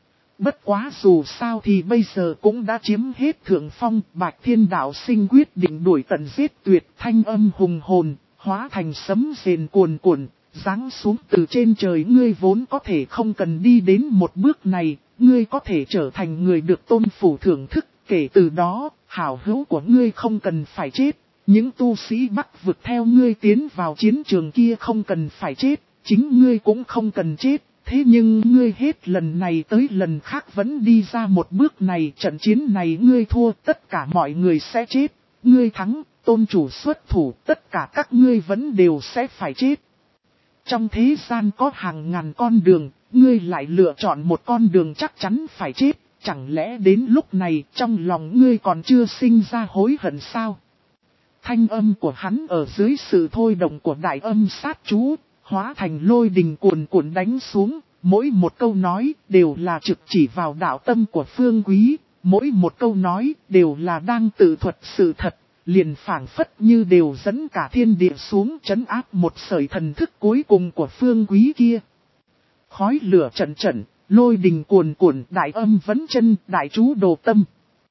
Bất quá dù sao thì bây giờ cũng đã chiếm hết thượng phong, Bạch Thiên đạo sinh quyết định đuổi tận giết tuyệt, thanh âm hùng hồn, hóa thành sấm rền cuồn cuộn, giáng xuống từ trên trời. Ngươi vốn có thể không cần đi đến một bước này, ngươi có thể trở thành người được tôn phủ thưởng thức, kể từ đó, hảo hữu của ngươi không cần phải chết. Những tu sĩ Bắc vực theo ngươi tiến vào chiến trường kia không cần phải chết, chính ngươi cũng không cần chết. Thế nhưng ngươi hết lần này tới lần khác vẫn đi ra một bước này, trận chiến này ngươi thua, tất cả mọi người sẽ chết. Ngươi thắng, tôn chủ xuất thủ, tất cả các ngươi vẫn đều sẽ phải chết. Trong thế gian có hàng ngàn con đường, ngươi lại lựa chọn một con đường chắc chắn phải chết. Chẳng lẽ đến lúc này trong lòng ngươi còn chưa sinh ra hối hận sao? Thanh âm của hắn ở dưới sự thôi động của đại âm sát chú, hóa thành lôi đình cuồn cuộn đánh xuống, mỗi một câu nói đều là trực chỉ vào đạo tâm của Phương Quý, mỗi một câu nói đều là đang tự thuật sự thật, liền phảng phất như đều dẫn cả thiên địa xuống trấn áp một sợi thần thức cuối cùng của Phương Quý kia. Khói lửa trận trận, lôi đình cuồn cuộn, đại âm vấn chân, đại chú đồ tâm.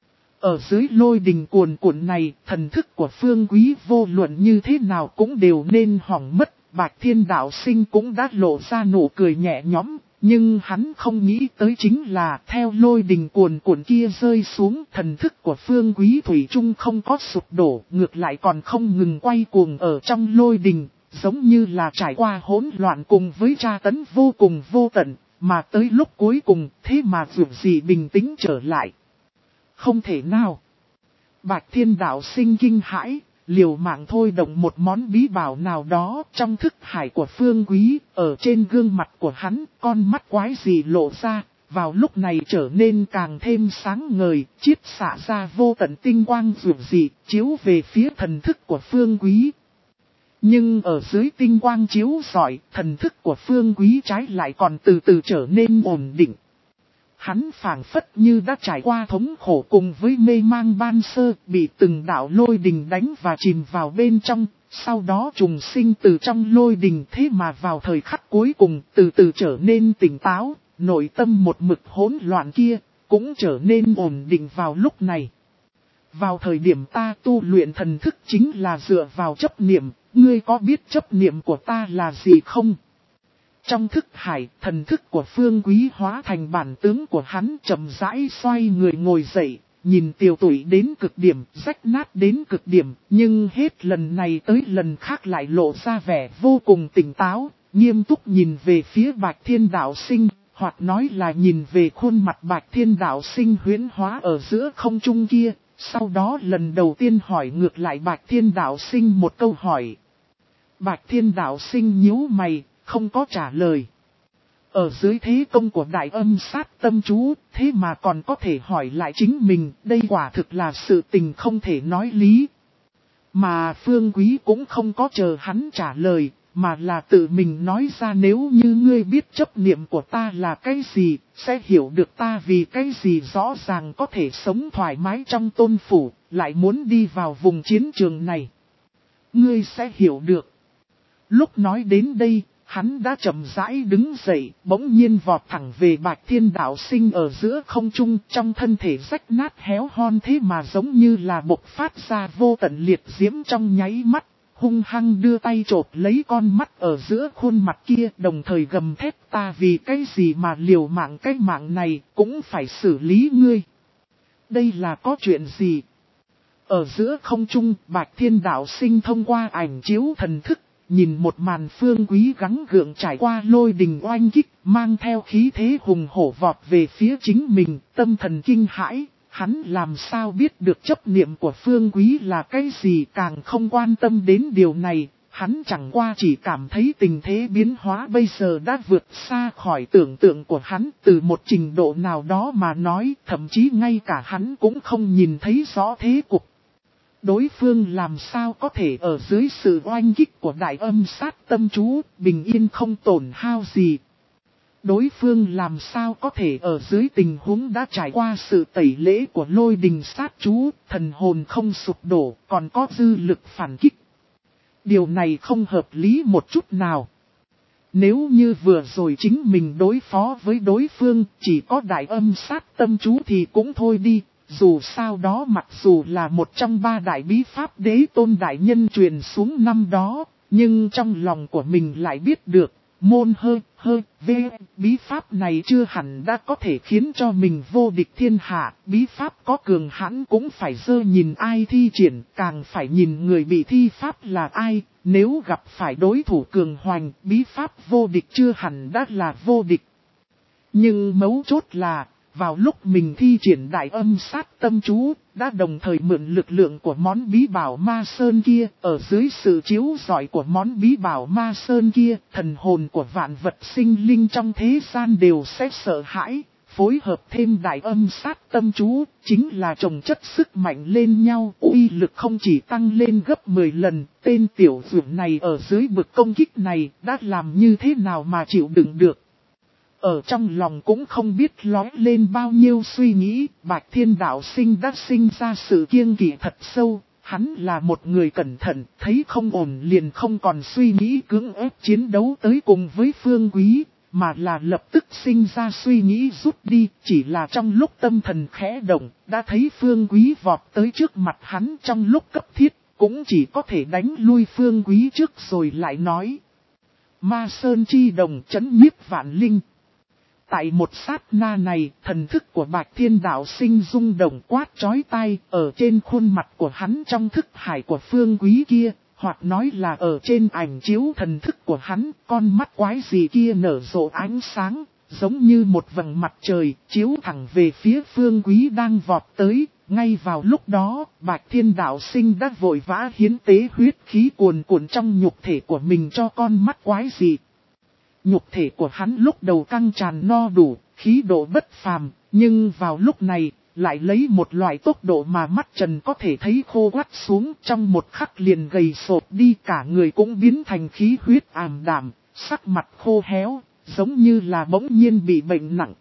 Ở dưới lôi đình cuồn cuộn này, thần thức của Phương Quý vô luận như thế nào cũng đều nên hỏng mất. Bạch Thiên đạo sinh cũng đã lộ ra nụ cười nhẹ nhõm, nhưng hắn không nghĩ tới chính là theo lôi đình cuồn cuộn kia rơi xuống, thần thức của Phương Quý thủy chung không có sụp đổ, ngược lại còn không ngừng quay cuồng ở trong lôi đình, giống như là trải qua hỗn loạn cùng với tra tấn vô cùng vô tận, mà tới lúc cuối cùng thế mà dù gì bình tĩnh trở lại. Không thể nào. Bạch Thiên đạo sinh kinh hãi, liều mạng thôi động một món bí bảo nào đó trong thức hải của Phương Quý, ở trên gương mặt của hắn, con mắt quái dị lộ ra, vào lúc này trở nên càng thêm sáng ngời, chiết xạ ra vô tận tinh quang dịu dị, chiếu về phía thần thức của Phương Quý. Nhưng ở dưới tinh quang chiếu rọi, thần thức của Phương Quý trái lại còn từ từ trở nên ổn định. Hắn phảng phất như đã trải qua thống khổ cùng với mê mang ban sơ, bị từng đạo lôi đình đánh và chìm vào bên trong, sau đó trùng sinh từ trong lôi đình, thế mà vào thời khắc cuối cùng từ từ trở nên tỉnh táo, nội tâm một mực hỗn loạn kia, cũng trở nên ổn định vào lúc này. Vào thời điểm ta tu luyện thần thức chính là dựa vào chấp niệm, ngươi có biết chấp niệm của ta là gì không? Trong thức hải, thần thức của Phương Quý hóa thành bản tướng của hắn, chậm rãi xoay người ngồi dậy, nhìn tiều tụy đến cực điểm, rách nát đến cực điểm, nhưng hết lần này tới lần khác lại lộ ra vẻ vô cùng tỉnh táo, nghiêm túc nhìn về phía Bạch Thiên đạo sinh, hoặc nói là nhìn về khuôn mặt Bạch Thiên đạo sinh huyễn hóa ở giữa không trung kia, sau đó lần đầu tiên hỏi ngược lại Bạch Thiên đạo sinh một câu hỏi. Bạch Thiên đạo sinh nhíu mày, không có trả lời. Ở dưới thế công của đại âm sát tâm chú, thế mà còn có thể hỏi lại chính mình, đây quả thực là sự tình không thể nói lý. Mà Phương Quý cũng không có chờ hắn trả lời, mà là tự mình nói ra, nếu như ngươi biết chấp niệm của ta là cái gì, sẽ hiểu được ta vì cái gì rõ ràng có thể sống thoải mái trong tôn phủ, lại muốn đi vào vùng chiến trường này. Ngươi sẽ hiểu được. Lúc nói đến đây, hắn đã chậm rãi đứng dậy, bỗng nhiên vọt thẳng về Bạch Thiên đạo sinh ở giữa không trung, trong thân thể rách nát héo hon thế mà giống như là bộc phát ra vô tận liệt diễm trong nháy mắt, hung hăng đưa tay chộp lấy con mắt ở giữa khuôn mặt kia, đồng thời gầm thét ta vì cái gì mà liều mạng cái mạng này cũng phải xử lý ngươi. Đây là có chuyện gì? Ở giữa không trung, Bạch Thiên Đạo Sinh thông qua ảnh chiếu thần thức, nhìn một màn Phương Quý gắng gượng trải qua lôi đình oanh kích, mang theo khí thế hùng hổ vọt về phía chính mình, tâm thần kinh hãi. Hắn làm sao biết được chấp niệm của Phương Quý là cái gì, càng không quan tâm đến điều này. Hắn chẳng qua chỉ cảm thấy tình thế biến hóa bây giờ đã vượt xa khỏi tưởng tượng của hắn, từ một trình độ nào đó mà nói, thậm chí ngay cả hắn cũng không nhìn thấy rõ thế cục. Đối phương làm sao có thể ở dưới sự oanh kích của đại âm sát tâm chú, bình yên không tổn hao gì. Đối phương làm sao có thể ở dưới tình huống đã trải qua sự tẩy lễ của lôi đình sát chú, thần hồn không sụp đổ, còn có dư lực phản kích. Điều này không hợp lý một chút nào. Nếu như vừa rồi chính mình đối phó với đối phương chỉ có đại âm sát tâm chú thì cũng thôi đi. Dù sao đó mặc dù là một trong ba đại bí pháp đế tôn đại nhân truyền xuống năm đó, nhưng trong lòng của mình lại biết được, môn hơi, hơi, vê, bí pháp này chưa hẳn đã có thể khiến cho mình vô địch thiên hạ, bí pháp có cường hãn cũng phải dơ nhìn ai thi triển, càng phải nhìn người bị thi pháp là ai, nếu gặp phải đối thủ cường hoành, bí pháp vô địch chưa hẳn đã là vô địch. Nhưng mấu chốt là, vào lúc mình thi triển đại âm sát tâm chú, đã đồng thời mượn lực lượng của món bí bảo ma sơn kia, ở dưới sự chiếu rọi của món bí bảo ma sơn kia, thần hồn của vạn vật sinh linh trong thế gian đều sẽ sợ hãi, phối hợp thêm đại âm sát tâm chú, chính là chồng chất sức mạnh lên nhau, uy lực không chỉ tăng lên gấp mười lần, tên tiểu dược này ở dưới bực công kích này, đã làm như thế nào mà chịu đựng được. Ở trong lòng cũng không biết lói lên bao nhiêu suy nghĩ, Bạch Thiên Đạo Sinh đã sinh ra sự kiêng kỵ thật sâu, hắn là một người cẩn thận, thấy không ổn liền không còn suy nghĩ cưỡng ép chiến đấu tới cùng với Phương Quý, mà là lập tức sinh ra suy nghĩ rút đi, chỉ là trong lúc tâm thần khẽ động, đã thấy Phương Quý vọt tới trước mặt hắn trong lúc cấp thiết, cũng chỉ có thể đánh lui Phương Quý trước rồi lại nói. Ma Sơn Chi Đồng chấn nhiếp vạn linh. Tại một sát na này, thần thức của Bạch Thiên Đạo Sinh rung động quát chói tai, ở trên khuôn mặt của hắn trong thức hải của Phương Quý kia, hoặc nói là ở trên ảnh chiếu thần thức của hắn, con mắt quái gì kia nở rộ ánh sáng, giống như một vầng mặt trời, chiếu thẳng về phía Phương Quý đang vọt tới. Ngay vào lúc đó, Bạch Thiên Đạo Sinh đã vội vã hiến tế huyết khí cuồn cuộn trong nhục thể của mình cho con mắt quái gì. Nhục thể của hắn lúc đầu căng tràn no đủ, khí độ bất phàm, nhưng vào lúc này, lại lấy một loại tốc độ mà mắt trần có thể thấy khô quắt xuống, trong một khắc liền gầy sột đi, cả người cũng biến thành khí huyết ảm đạm, sắc mặt khô héo, giống như là bỗng nhiên bị bệnh nặng.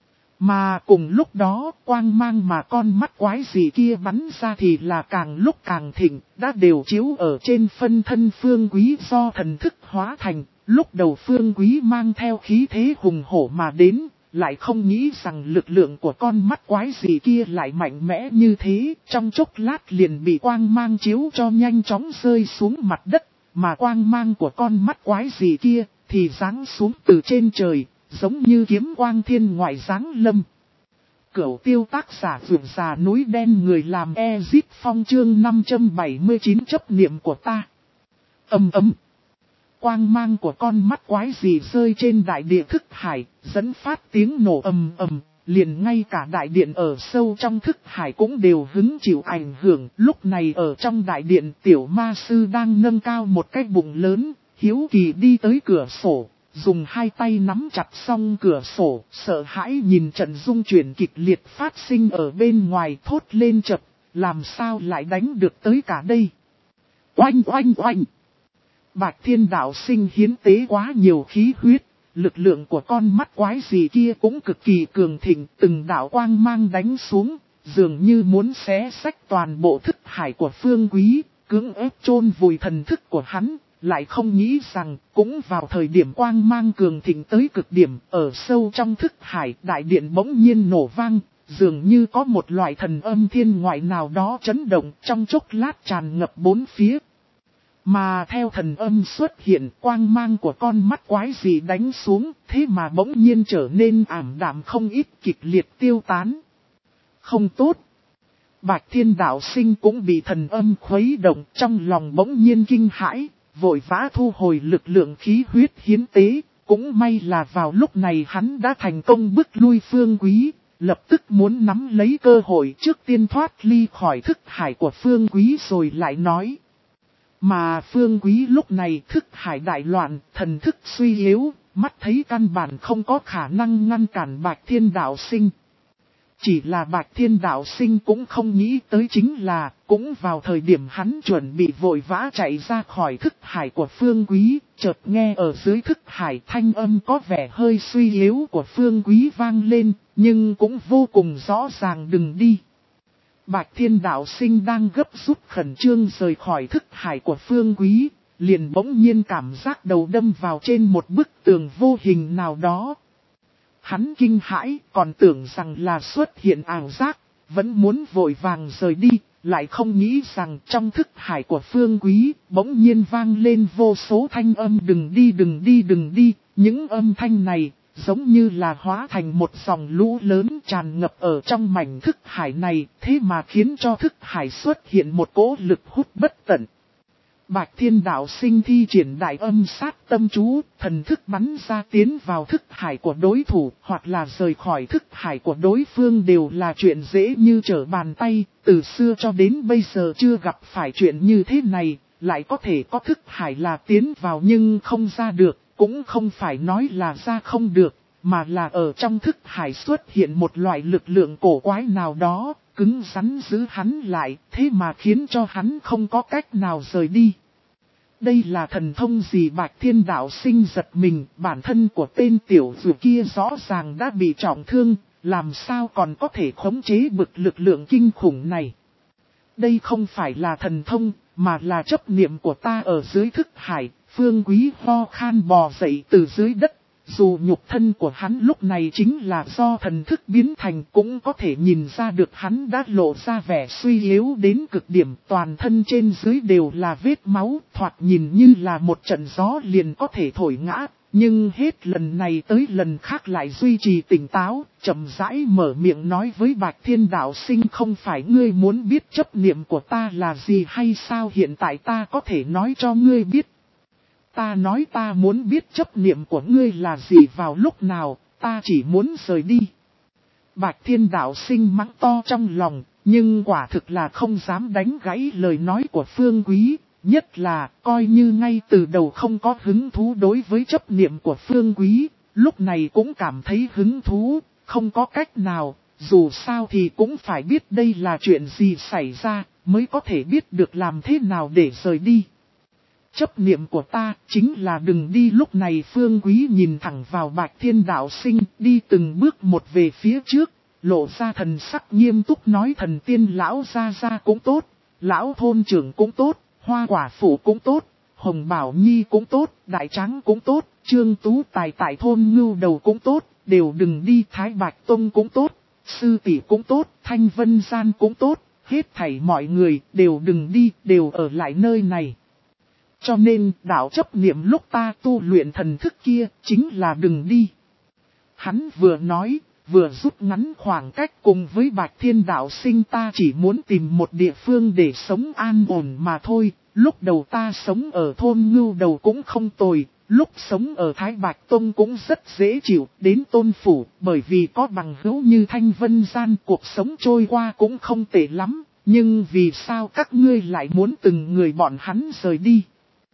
Mà cùng lúc đó, quang mang mà con mắt quái gì kia bắn ra thì là càng lúc càng thịnh, đã đều chiếu ở trên phân thân Phương Quý do thần thức hóa thành. Lúc đầu Phương Quý mang theo khí thế hùng hổ mà đến, lại không nghĩ rằng lực lượng của con mắt quái gì kia lại mạnh mẽ như thế, trong chốc lát liền bị quang mang chiếu cho nhanh chóng rơi xuống mặt đất, mà quang mang của con mắt quái gì kia thì giáng xuống từ trên trời, giống như kiếm quang thiên ngoại giáng lâm. Cửu Tiêu tác giả vượt già núi đen người làm Ezit Phong chương năm trăm bảy mươi chín chấp niệm của ta. Ầm ầm. Quang mang của con mắt quái gì rơi trên đại địa thức hải, dẫn phát tiếng nổ ầm ầm, liền ngay cả đại điện ở sâu trong thức hải cũng đều hứng chịu ảnh hưởng. Lúc này ở trong đại điện, tiểu ma sư đang nâng cao một cái bụng lớn, hiếu kỳ đi tới cửa sổ, dùng hai tay nắm chặt song cửa sổ, sợ hãi nhìn trận rung chuyển kịch liệt phát sinh ở bên ngoài, thốt lên chập, làm sao lại đánh được tới cả đây. Oanh oanh oanh. Bạch Thiên Đạo Sinh hiến tế quá nhiều khí huyết, lực lượng của con mắt quái gì kia cũng cực kỳ cường thịnh, từng đạo quang mang đánh xuống, dường như muốn xé xách toàn bộ thức hải của Phương Quý, cưỡng ép chôn vùi thần thức của hắn, lại không nghĩ rằng cũng vào thời điểm quang mang cường thịnh tới cực điểm, ở sâu trong thức hải, đại điện bỗng nhiên nổ vang, dường như có một loại thần âm thiên ngoại nào đó chấn động, trong chốc lát tràn ngập bốn phía. Mà theo thần âm xuất hiện, quang mang của con mắt quái dị đánh xuống, thế mà bỗng nhiên trở nên ảm đạm không ít, kịch liệt tiêu tán. Không tốt. Bạch Thiên Đạo Sinh cũng bị thần âm khuấy động, trong lòng bỗng nhiên kinh hãi, vội vã thu hồi lực lượng khí huyết hiến tế. Cũng may là vào lúc này hắn đã thành công bức lui Phương Quý, lập tức muốn nắm lấy cơ hội trước tiên thoát ly khỏi thức hải của Phương Quý rồi lại nói. Mà Phương Quý lúc này thức hải đại loạn, thần thức suy yếu, mắt thấy căn bản không có khả năng ngăn cản Bạch Thiên Đạo Sinh. Chỉ là Bạch Thiên Đạo Sinh cũng không nghĩ tới chính là, cũng vào thời điểm hắn chuẩn bị vội vã chạy ra khỏi thức hải của Phương Quý, chợt nghe ở dưới thức hải thanh âm có vẻ hơi suy yếu của Phương Quý vang lên, nhưng cũng vô cùng rõ ràng đừng đi. Bạch Thiên Đạo Sinh đang gấp rút khẩn trương rời khỏi thức hải của Phương Quý, liền bỗng nhiên cảm giác đầu đâm vào trên một bức tường vô hình nào đó. Hắn kinh hãi, còn tưởng rằng là xuất hiện ảo giác, vẫn muốn vội vàng rời đi, lại không nghĩ rằng trong thức hải của Phương Quý, bỗng nhiên vang lên vô số thanh âm đừng đi đừng đi đừng đi, những âm thanh này, giống như là hóa thành một dòng lũ lớn tràn ngập ở trong mảnh thức hải này, thế mà khiến cho thức hải xuất hiện một cỗ lực hút bất tận. Bạch Thiên Đạo Sinh thi triển đại âm sát tâm chú, thần thức bắn ra tiến vào thức hải của đối thủ, hoặc là rời khỏi thức hải của đối phương đều là chuyện dễ như trở bàn tay, từ xưa cho đến bây giờ chưa gặp phải chuyện như thế này, lại có thể có thức hải là tiến vào nhưng không ra được, cũng không phải nói là ra không được, mà là ở trong thức hải xuất hiện một loại lực lượng cổ quái nào đó, cứng rắn giữ hắn lại, thế mà khiến cho hắn không có cách nào rời đi. Đây là thần thông gì? Bạch Thiên Đạo Sinh giật mình, bản thân của tên tiểu tử kia rõ ràng đã bị trọng thương, làm sao còn có thể khống chế bực lực lượng kinh khủng này. Đây không phải là thần thông, mà là chấp niệm của ta ở dưới thức hải. Phương Quý ho khan bò dậy từ dưới đất. Dù nhục thân của hắn lúc này chính là do thần thức biến thành, cũng có thể nhìn ra được hắn đã lộ ra vẻ suy yếu đến cực điểm, toàn thân trên dưới đều là vết máu, thoạt nhìn như là một trận gió liền có thể thổi ngã, nhưng hết lần này tới lần khác lại duy trì tỉnh táo, chậm rãi mở miệng nói với Bạch Thiên Đạo Sinh, không phải ngươi muốn biết chấp niệm của ta là gì hay sao? Hiện tại ta có thể nói cho ngươi biết. Ta nói ta muốn biết chấp niệm của ngươi là gì vào lúc nào, ta chỉ muốn rời đi. Bạch Thiên Đạo Sinh mắng to trong lòng, nhưng quả thực là không dám đánh gãy lời nói của Phương Quý, nhất là coi như ngay từ đầu không có hứng thú đối với chấp niệm của Phương Quý, lúc này cũng cảm thấy hứng thú, không có cách nào, dù sao thì cũng phải biết đây là chuyện gì xảy ra, mới có thể biết được làm thế nào để rời đi. Chấp niệm của ta chính là đừng đi. Lúc này Phương Quý nhìn thẳng vào Bạch Thiên Đạo Sinh, đi từng bước một về phía trước, lộ ra thần sắc nghiêm túc nói, thần tiên lão gia gia cũng tốt, lão thôn trưởng cũng tốt, hoa quả phụ cũng tốt, Hồng Bảo Nhi cũng tốt, Đại Tráng cũng tốt, Trương Tú Tài tại thôn Ngưu Đầu cũng tốt, đều đừng đi. Thái Bạch Tông cũng tốt, Sư Tỷ cũng tốt, Thanh Vân Gian cũng tốt, hết thảy mọi người đều đừng đi, đều ở lại nơi này. Cho nên đạo chấp niệm lúc ta tu luyện thần thức kia chính là đừng đi. Hắn vừa nói, vừa rút ngắn khoảng cách cùng với Bạch Thiên Đạo Sinh, ta chỉ muốn tìm một địa phương để sống an ổn mà thôi. Lúc đầu ta sống ở thôn Ngưu Đầu cũng không tồi, lúc sống ở Thái Bạch Tông cũng rất dễ chịu, đến Tôn Phủ, bởi vì có bằng hữu như Thanh Vân Gian, cuộc sống trôi qua cũng không tệ lắm, nhưng vì sao các ngươi lại muốn từng người bọn hắn rời đi?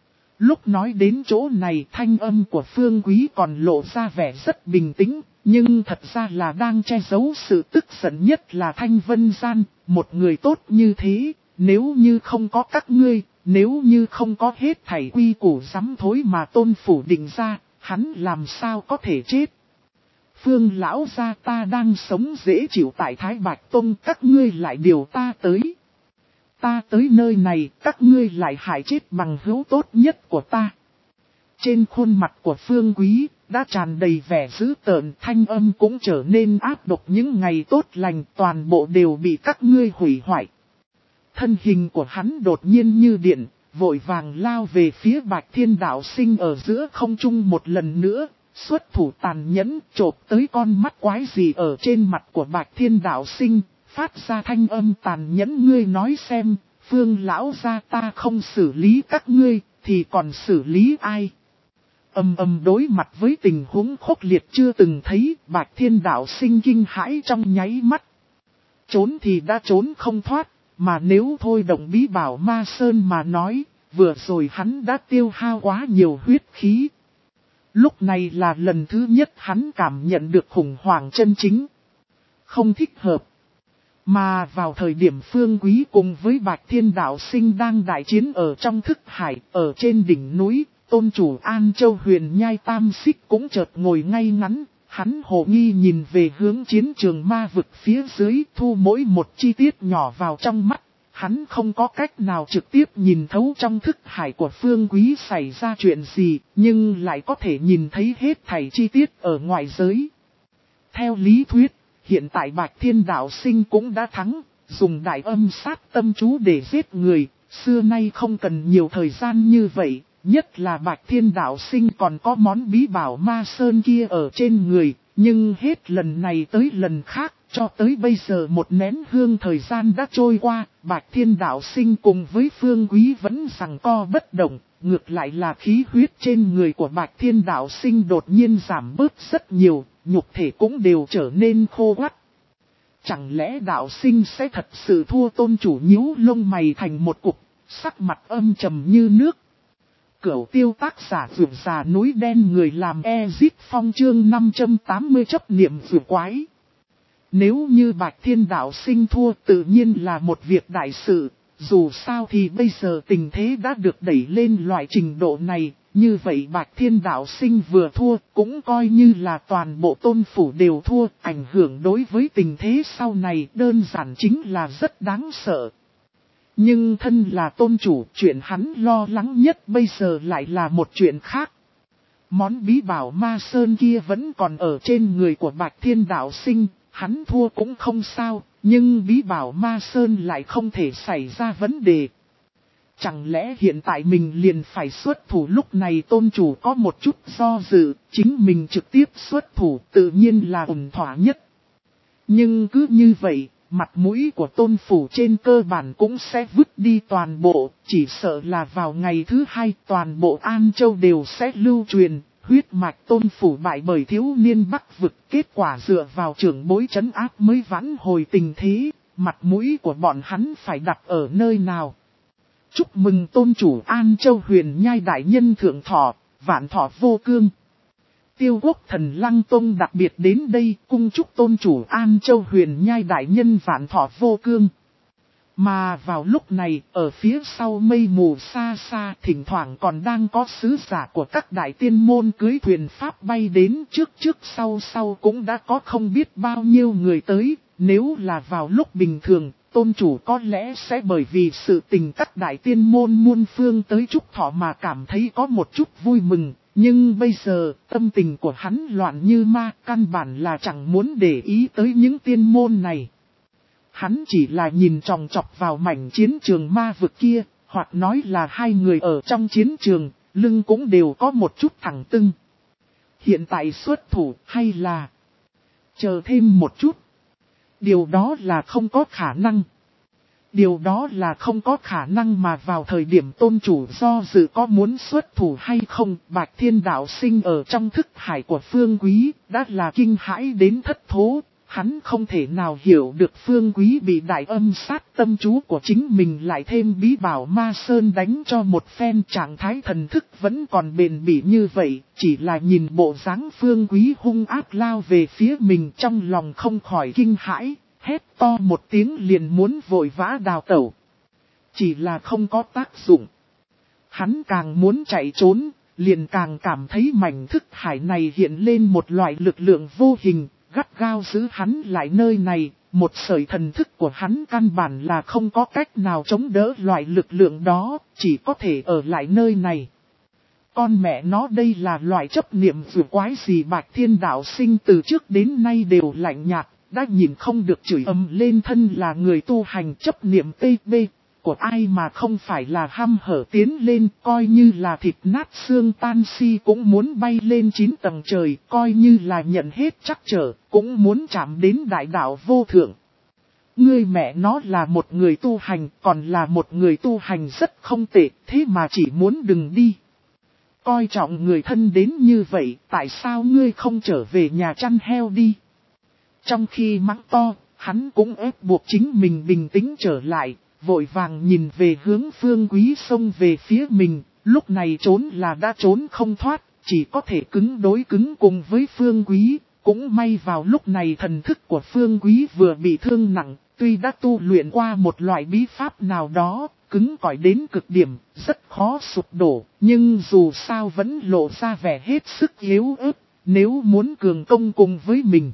Lúc nói đến chỗ này, thanh âm của Phương Quý còn lộ ra vẻ rất bình tĩnh, nhưng thật ra là đang che giấu sự tức giận, nhất là Thanh Vân Gian, một người tốt như thế, nếu như không có các ngươi, nếu như không có hết thảy quy củ sắm thối mà Tôn Phủ định ra, hắn làm sao có thể chết. Phương lão gia, ta đang sống dễ chịu tại Thái Bạch Tông, các ngươi lại điều ta tới. Ta tới nơi này, các ngươi lại hại chết bằng hữu tốt nhất của ta. Trên khuôn mặt của Phương Quý, đã tràn đầy vẻ dữ tợn, thanh âm cũng trở nên ác độc, những ngày tốt lành toàn bộ đều bị các ngươi hủy hoại. Thân hình của hắn đột nhiên như điện, vội vàng lao về phía Bạch Thiên Đạo Sinh ở giữa không trung một lần nữa, xuất thủ tàn nhẫn chộp tới con mắt quái gì ở trên mặt của Bạch Thiên Đạo Sinh, phát ra thanh âm tàn nhẫn. Ngươi nói xem, Phương lão gia ta không xử lý các ngươi, thì còn xử lý ai? Âm âm đối mặt với tình huống khốc liệt chưa từng thấy, Bạch Thiên Đạo Sinh kinh hãi trong nháy mắt. Trốn thì đã trốn không thoát, mà nếu thôi động bí bảo Ma Sơn mà nói, vừa rồi hắn đã tiêu hao quá nhiều huyết khí. Lúc này là lần thứ nhất hắn cảm nhận được khủng hoảng chân chính. Không thích hợp. Mà vào thời điểm Phương Quý cùng với Bạch Thiên Đạo Sinh đang đại chiến ở trong thức hải, ở trên đỉnh núi, tôn chủ An Châu Huyền Nhai Tam Xích cũng chợt ngồi ngay ngắn. Hắn hồ nghi nhìn về hướng chiến trường ma vực phía dưới, thu mỗi một chi tiết nhỏ vào trong mắt. Hắn không có cách nào trực tiếp nhìn thấu trong thức hải của Phương Quý xảy ra chuyện gì, nhưng lại có thể nhìn thấy hết thảy chi tiết ở ngoài giới. Theo lý thuyết, hiện tại Bạch Thiên Đạo Sinh cũng đã thắng, dùng đại âm sát tâm chú để giết người, xưa nay không cần nhiều thời gian như vậy. Nhất là Bạch Thiên Đạo Sinh còn có món bí bảo Ma Sơn kia ở trên người, nhưng hết lần này tới lần khác, cho tới bây giờ một nén hương thời gian đã trôi qua, Bạch Thiên Đạo Sinh cùng với Phương Quý vẫn giằng co bất động, ngược lại là khí huyết trên người của Bạch Thiên Đạo Sinh đột nhiên giảm bớt rất nhiều, nhục thể cũng đều trở nên khô quắt. Chẳng lẽ Đạo Sinh sẽ thật sự thua? Tôn chủ nhíu lông mày thành một cục, sắc mặt âm trầm như nước. Cửu tiêu tác giả vượt già núi đen người làm Ezit Phong chương năm trăm tám mươi chấp niệm vượt quái. Nếu như Bạch Thiên Đạo Sinh thua tự nhiên là một việc đại sự, dù sao thì bây giờ tình thế đã được đẩy lên loại trình độ này, như vậy Bạch Thiên Đạo Sinh vừa thua cũng coi như là toàn bộ tôn phủ đều thua, ảnh hưởng đối với tình thế sau này đơn giản chính là rất đáng sợ. Nhưng thân là tôn chủ, chuyện hắn lo lắng nhất bây giờ lại là một chuyện khác. Món bí bảo Ma Sơn kia vẫn còn ở trên người của Bạch Thiên Đạo Sinh, hắn thua cũng không sao, nhưng bí bảo Ma Sơn lại không thể xảy ra vấn đề. Chẳng lẽ hiện tại mình liền phải xuất thủ? Lúc này tôn chủ có một chút do dự, chính mình trực tiếp xuất thủ tự nhiên là ổn thỏa nhất. Nhưng cứ như vậy, mặt mũi của tôn phủ trên cơ bản cũng sẽ vứt đi toàn bộ, chỉ sợ là vào ngày thứ hai toàn bộ An Châu đều sẽ lưu truyền, huyết mạch tôn phủ bại bởi thiếu niên Bắc vực, kết quả dựa vào trưởng bối trấn áp mới vãn hồi tình thế, mặt mũi của bọn hắn phải đặt ở nơi nào. Chúc mừng tôn chủ An Châu Huyền Nhai đại nhân thượng thọ, vạn thọ vô cương. Tiêu Quốc Thần Lăng Tông đặc biệt đến đây cung chúc tôn chủ An Châu Huyền Nhai đại nhân vạn thọ vô cương. Mà vào lúc này, ở phía sau mây mù xa xa thỉnh thoảng còn đang có sứ giả của các đại tiên môn cưới thuyền pháp bay đến, trước trước sau sau cũng đã có không biết bao nhiêu người tới. Nếu là vào lúc bình thường, tôn chủ có lẽ sẽ bởi vì sự tình các đại tiên môn muôn phương tới chúc thọ mà cảm thấy có một chút vui mừng. Nhưng bây giờ, tâm tình của hắn loạn như ma, căn bản là chẳng muốn để ý tới những tiên môn này. Hắn chỉ là nhìn chòng chọc vào mảnh chiến trường ma vực kia, hoặc nói là hai người ở trong chiến trường, lưng cũng đều có một chút thẳng tưng. Hiện tại xuất thủ hay là chờ thêm một chút? Điều đó là không có khả năng. Điều đó là không có khả năng mà vào thời điểm tôn chủ do dự có muốn xuất thủ hay không, Bạch Thiên Đạo Sinh ở trong thức hải của Phương Quý, đã là kinh hãi đến thất thố. Hắn không thể nào hiểu được Phương Quý bị đại âm sát tâm chú của chính mình lại thêm bí bảo Ma Sơn đánh cho một phen, trạng thái thần thức vẫn còn bền bỉ như vậy, chỉ là nhìn bộ dáng Phương Quý hung ác lao về phía mình trong lòng không khỏi kinh hãi, hét to một tiếng liền muốn vội vã đào tẩu. Chỉ là không có tác dụng. Hắn càng muốn chạy trốn, liền càng cảm thấy mảnh thức hải này hiện lên một loại lực lượng vô hình, gắt gao giữ hắn lại nơi này, một sợi thần thức của hắn căn bản là không có cách nào chống đỡ loại lực lượng đó, chỉ có thể ở lại nơi này. Con mẹ nó đây là loại chấp niệm vừa quái gì? Bạch Thiên Đạo Sinh từ trước đến nay đều lạnh nhạt, đã nhìn không được chửi ầm lên thân là người tu hành chấp niệm tê bê, của ai mà không phải là hăm hở tiến lên, coi như là thịt nát xương tan si cũng muốn bay lên chín tầng trời, coi như là nhận hết trắc trở, cũng muốn chạm đến đại đạo vô thượng. Ngươi mẹ nó là một người tu hành, còn là một người tu hành rất không tệ, thế mà chỉ muốn đừng đi. Coi trọng người thân đến như vậy, tại sao ngươi không trở về nhà chăn heo đi? Trong khi mắng to, hắn cũng ép buộc chính mình bình tĩnh trở lại, vội vàng nhìn về hướng Phương Quý xông về phía mình, lúc này trốn là đã trốn không thoát, chỉ có thể cứng đối cứng cùng với Phương Quý. Cũng may vào lúc này thần thức của Phương Quý vừa bị thương nặng, tuy đã tu luyện qua một loại bí pháp nào đó, cứng cỏi đến cực điểm, rất khó sụp đổ, nhưng dù sao vẫn lộ ra vẻ hết sức yếu ớt, nếu muốn cường công cùng với mình.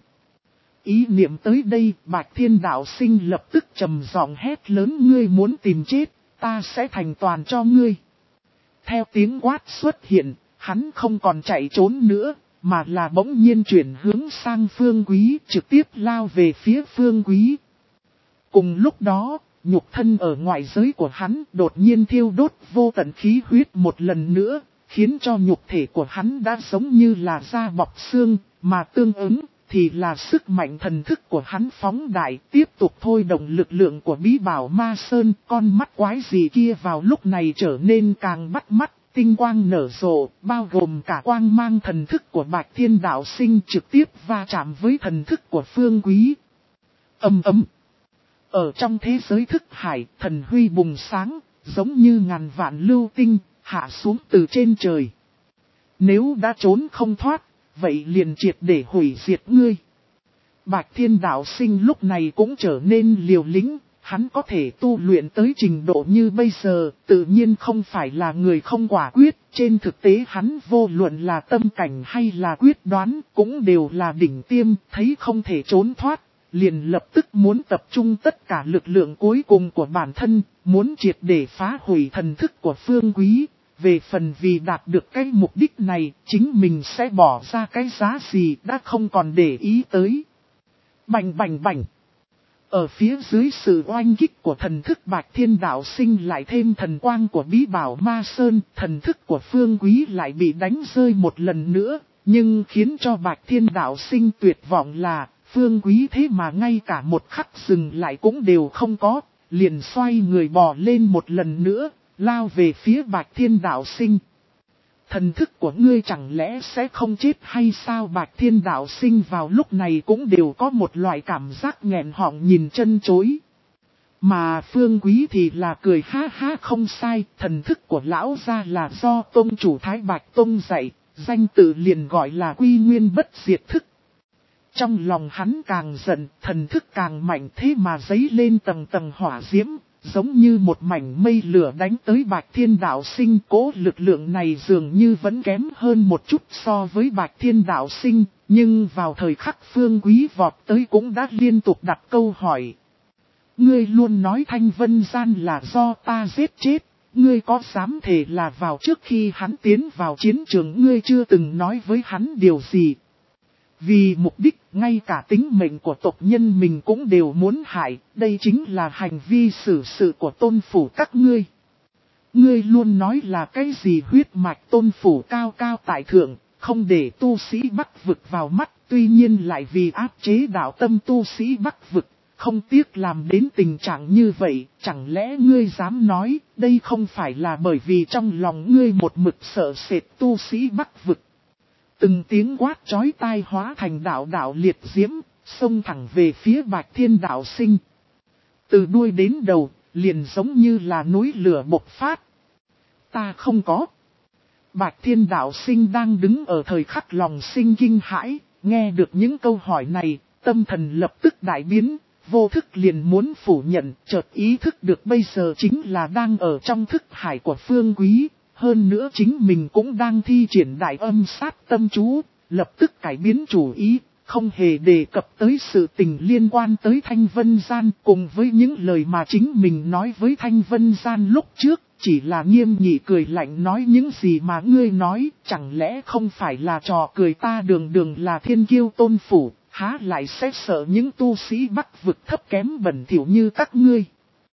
Ý niệm tới đây, Bạch Thiên Đạo Sinh lập tức trầm giọng hét lớn: ngươi muốn tìm chết, ta sẽ thành toàn cho ngươi. Theo tiếng quát xuất hiện, hắn không còn chạy trốn nữa, mà là bỗng nhiên chuyển hướng sang Phương Quý, trực tiếp lao về phía Phương Quý. Cùng lúc đó, nhục thân ở ngoại giới của hắn đột nhiên thiêu đốt vô tận khí huyết một lần nữa, khiến cho nhục thể của hắn đã giống như là da bọc xương, mà tương ứng thì là sức mạnh thần thức của hắn phóng đại, tiếp tục thôi động lực lượng của bí bảo Ma Sơn. Con mắt quái gì kia vào lúc này trở nên càng bắt mắt, tinh quang nở rộ, bao gồm cả quang mang thần thức của Bạch Thiên Đạo Sinh trực tiếp va chạm với thần thức của Phương Quý. Ầm ầm. Ở trong thế giới thức hải, thần huy bùng sáng, giống như ngàn vạn lưu tinh, hạ xuống từ trên trời. Nếu đã trốn không thoát, vậy liền triệt để hủy diệt ngươi. Bạch Thiên Đạo Sinh lúc này cũng trở nên liều lĩnh, hắn có thể tu luyện tới trình độ như bây giờ, tự nhiên không phải là người không quả quyết. Trên thực tế hắn vô luận là tâm cảnh hay là quyết đoán, cũng đều là đỉnh tiêm, thấy không thể trốn thoát, liền lập tức muốn tập trung tất cả lực lượng cuối cùng của bản thân, muốn triệt để phá hủy thần thức của Phương Quý. Về phần vì đạt được cái mục đích này, chính mình sẽ bỏ ra cái giá gì đã không còn để ý tới. Bành bành bành. Ở phía dưới sự oanh kích của thần thức Bạch Thiên Đạo Sinh lại thêm thần quang của bí bảo Ma Sơn, thần thức của Phương Quý lại bị đánh rơi một lần nữa, nhưng khiến cho Bạch Thiên Đạo Sinh tuyệt vọng là, Phương Quý thế mà ngay cả một khắc dừng lại cũng đều không có, liền xoay người bò lên một lần nữa, lao về phía Bạch Thiên Đạo Sinh. Thần thức của ngươi chẳng lẽ sẽ không chết hay sao? Bạch Thiên Đạo Sinh vào lúc này cũng đều có một loại cảm giác nghẹn họng nhìn chân chối. Mà Phương Quý thì là cười ha ha không sai, thần thức của lão gia là do Tông chủ Thái Bạch Tông dạy, danh tự liền gọi là Quy Nguyên Bất Diệt Thức. Trong lòng hắn càng giận, thần thức càng mạnh, thế mà dấy lên tầng tầng hỏa diễm, giống như một mảnh mây lửa đánh tới Bạch Thiên Đạo Sinh. Cố lực lượng này dường như vẫn kém hơn một chút so với Bạch Thiên Đạo Sinh, nhưng vào thời khắc Phương Quý vọt tới cũng đã liên tục đặt câu hỏi. Ngươi luôn nói Thanh Vân Gian là do ta giết chết, ngươi có dám thề là vào trước khi hắn tiến vào chiến trường ngươi chưa từng nói với hắn điều gì? Vì mục đích, ngay cả tính mệnh của tộc nhân mình cũng đều muốn hại, đây chính là hành vi xử sự của tôn phủ các ngươi. Ngươi luôn nói là cái gì huyết mạch tôn phủ cao cao tại thượng, không để tu sĩ Bắc vực vào mắt, tuy nhiên lại vì áp chế đạo tâm tu sĩ Bắc vực, không tiếc làm đến tình trạng như vậy. Chẳng lẽ ngươi dám nói, đây không phải là bởi vì trong lòng ngươi một mực sợ sệt tu sĩ Bắc vực? Từng tiếng quát chói tai hóa thành đạo đạo liệt diễm, xông thẳng về phía Bạch Thiên Đạo Sinh. Từ đuôi đến đầu, liền giống như là núi lửa bộc phát. Ta không có. Bạch Thiên Đạo Sinh đang đứng ở thời khắc lòng sinh kinh hãi, nghe được những câu hỏi này, tâm thần lập tức đại biến, vô thức liền muốn phủ nhận, chợt ý thức được bây giờ chính là đang ở trong thức hải của Phương Quý. Hơn nữa chính mình cũng đang thi triển đại âm sát tâm chú, lập tức cải biến chủ ý, không hề đề cập tới sự tình liên quan tới Thanh Vân Gian cùng với những lời mà chính mình nói với Thanh Vân Gian lúc trước, chỉ là nghiêm nghị cười lạnh nói những gì mà ngươi nói, chẳng lẽ không phải là trò cười ta đường đường là thiên kiêu tôn phủ, há lại sẽ sợ những tu sĩ Bắc vực thấp kém bẩn thỉu như các ngươi.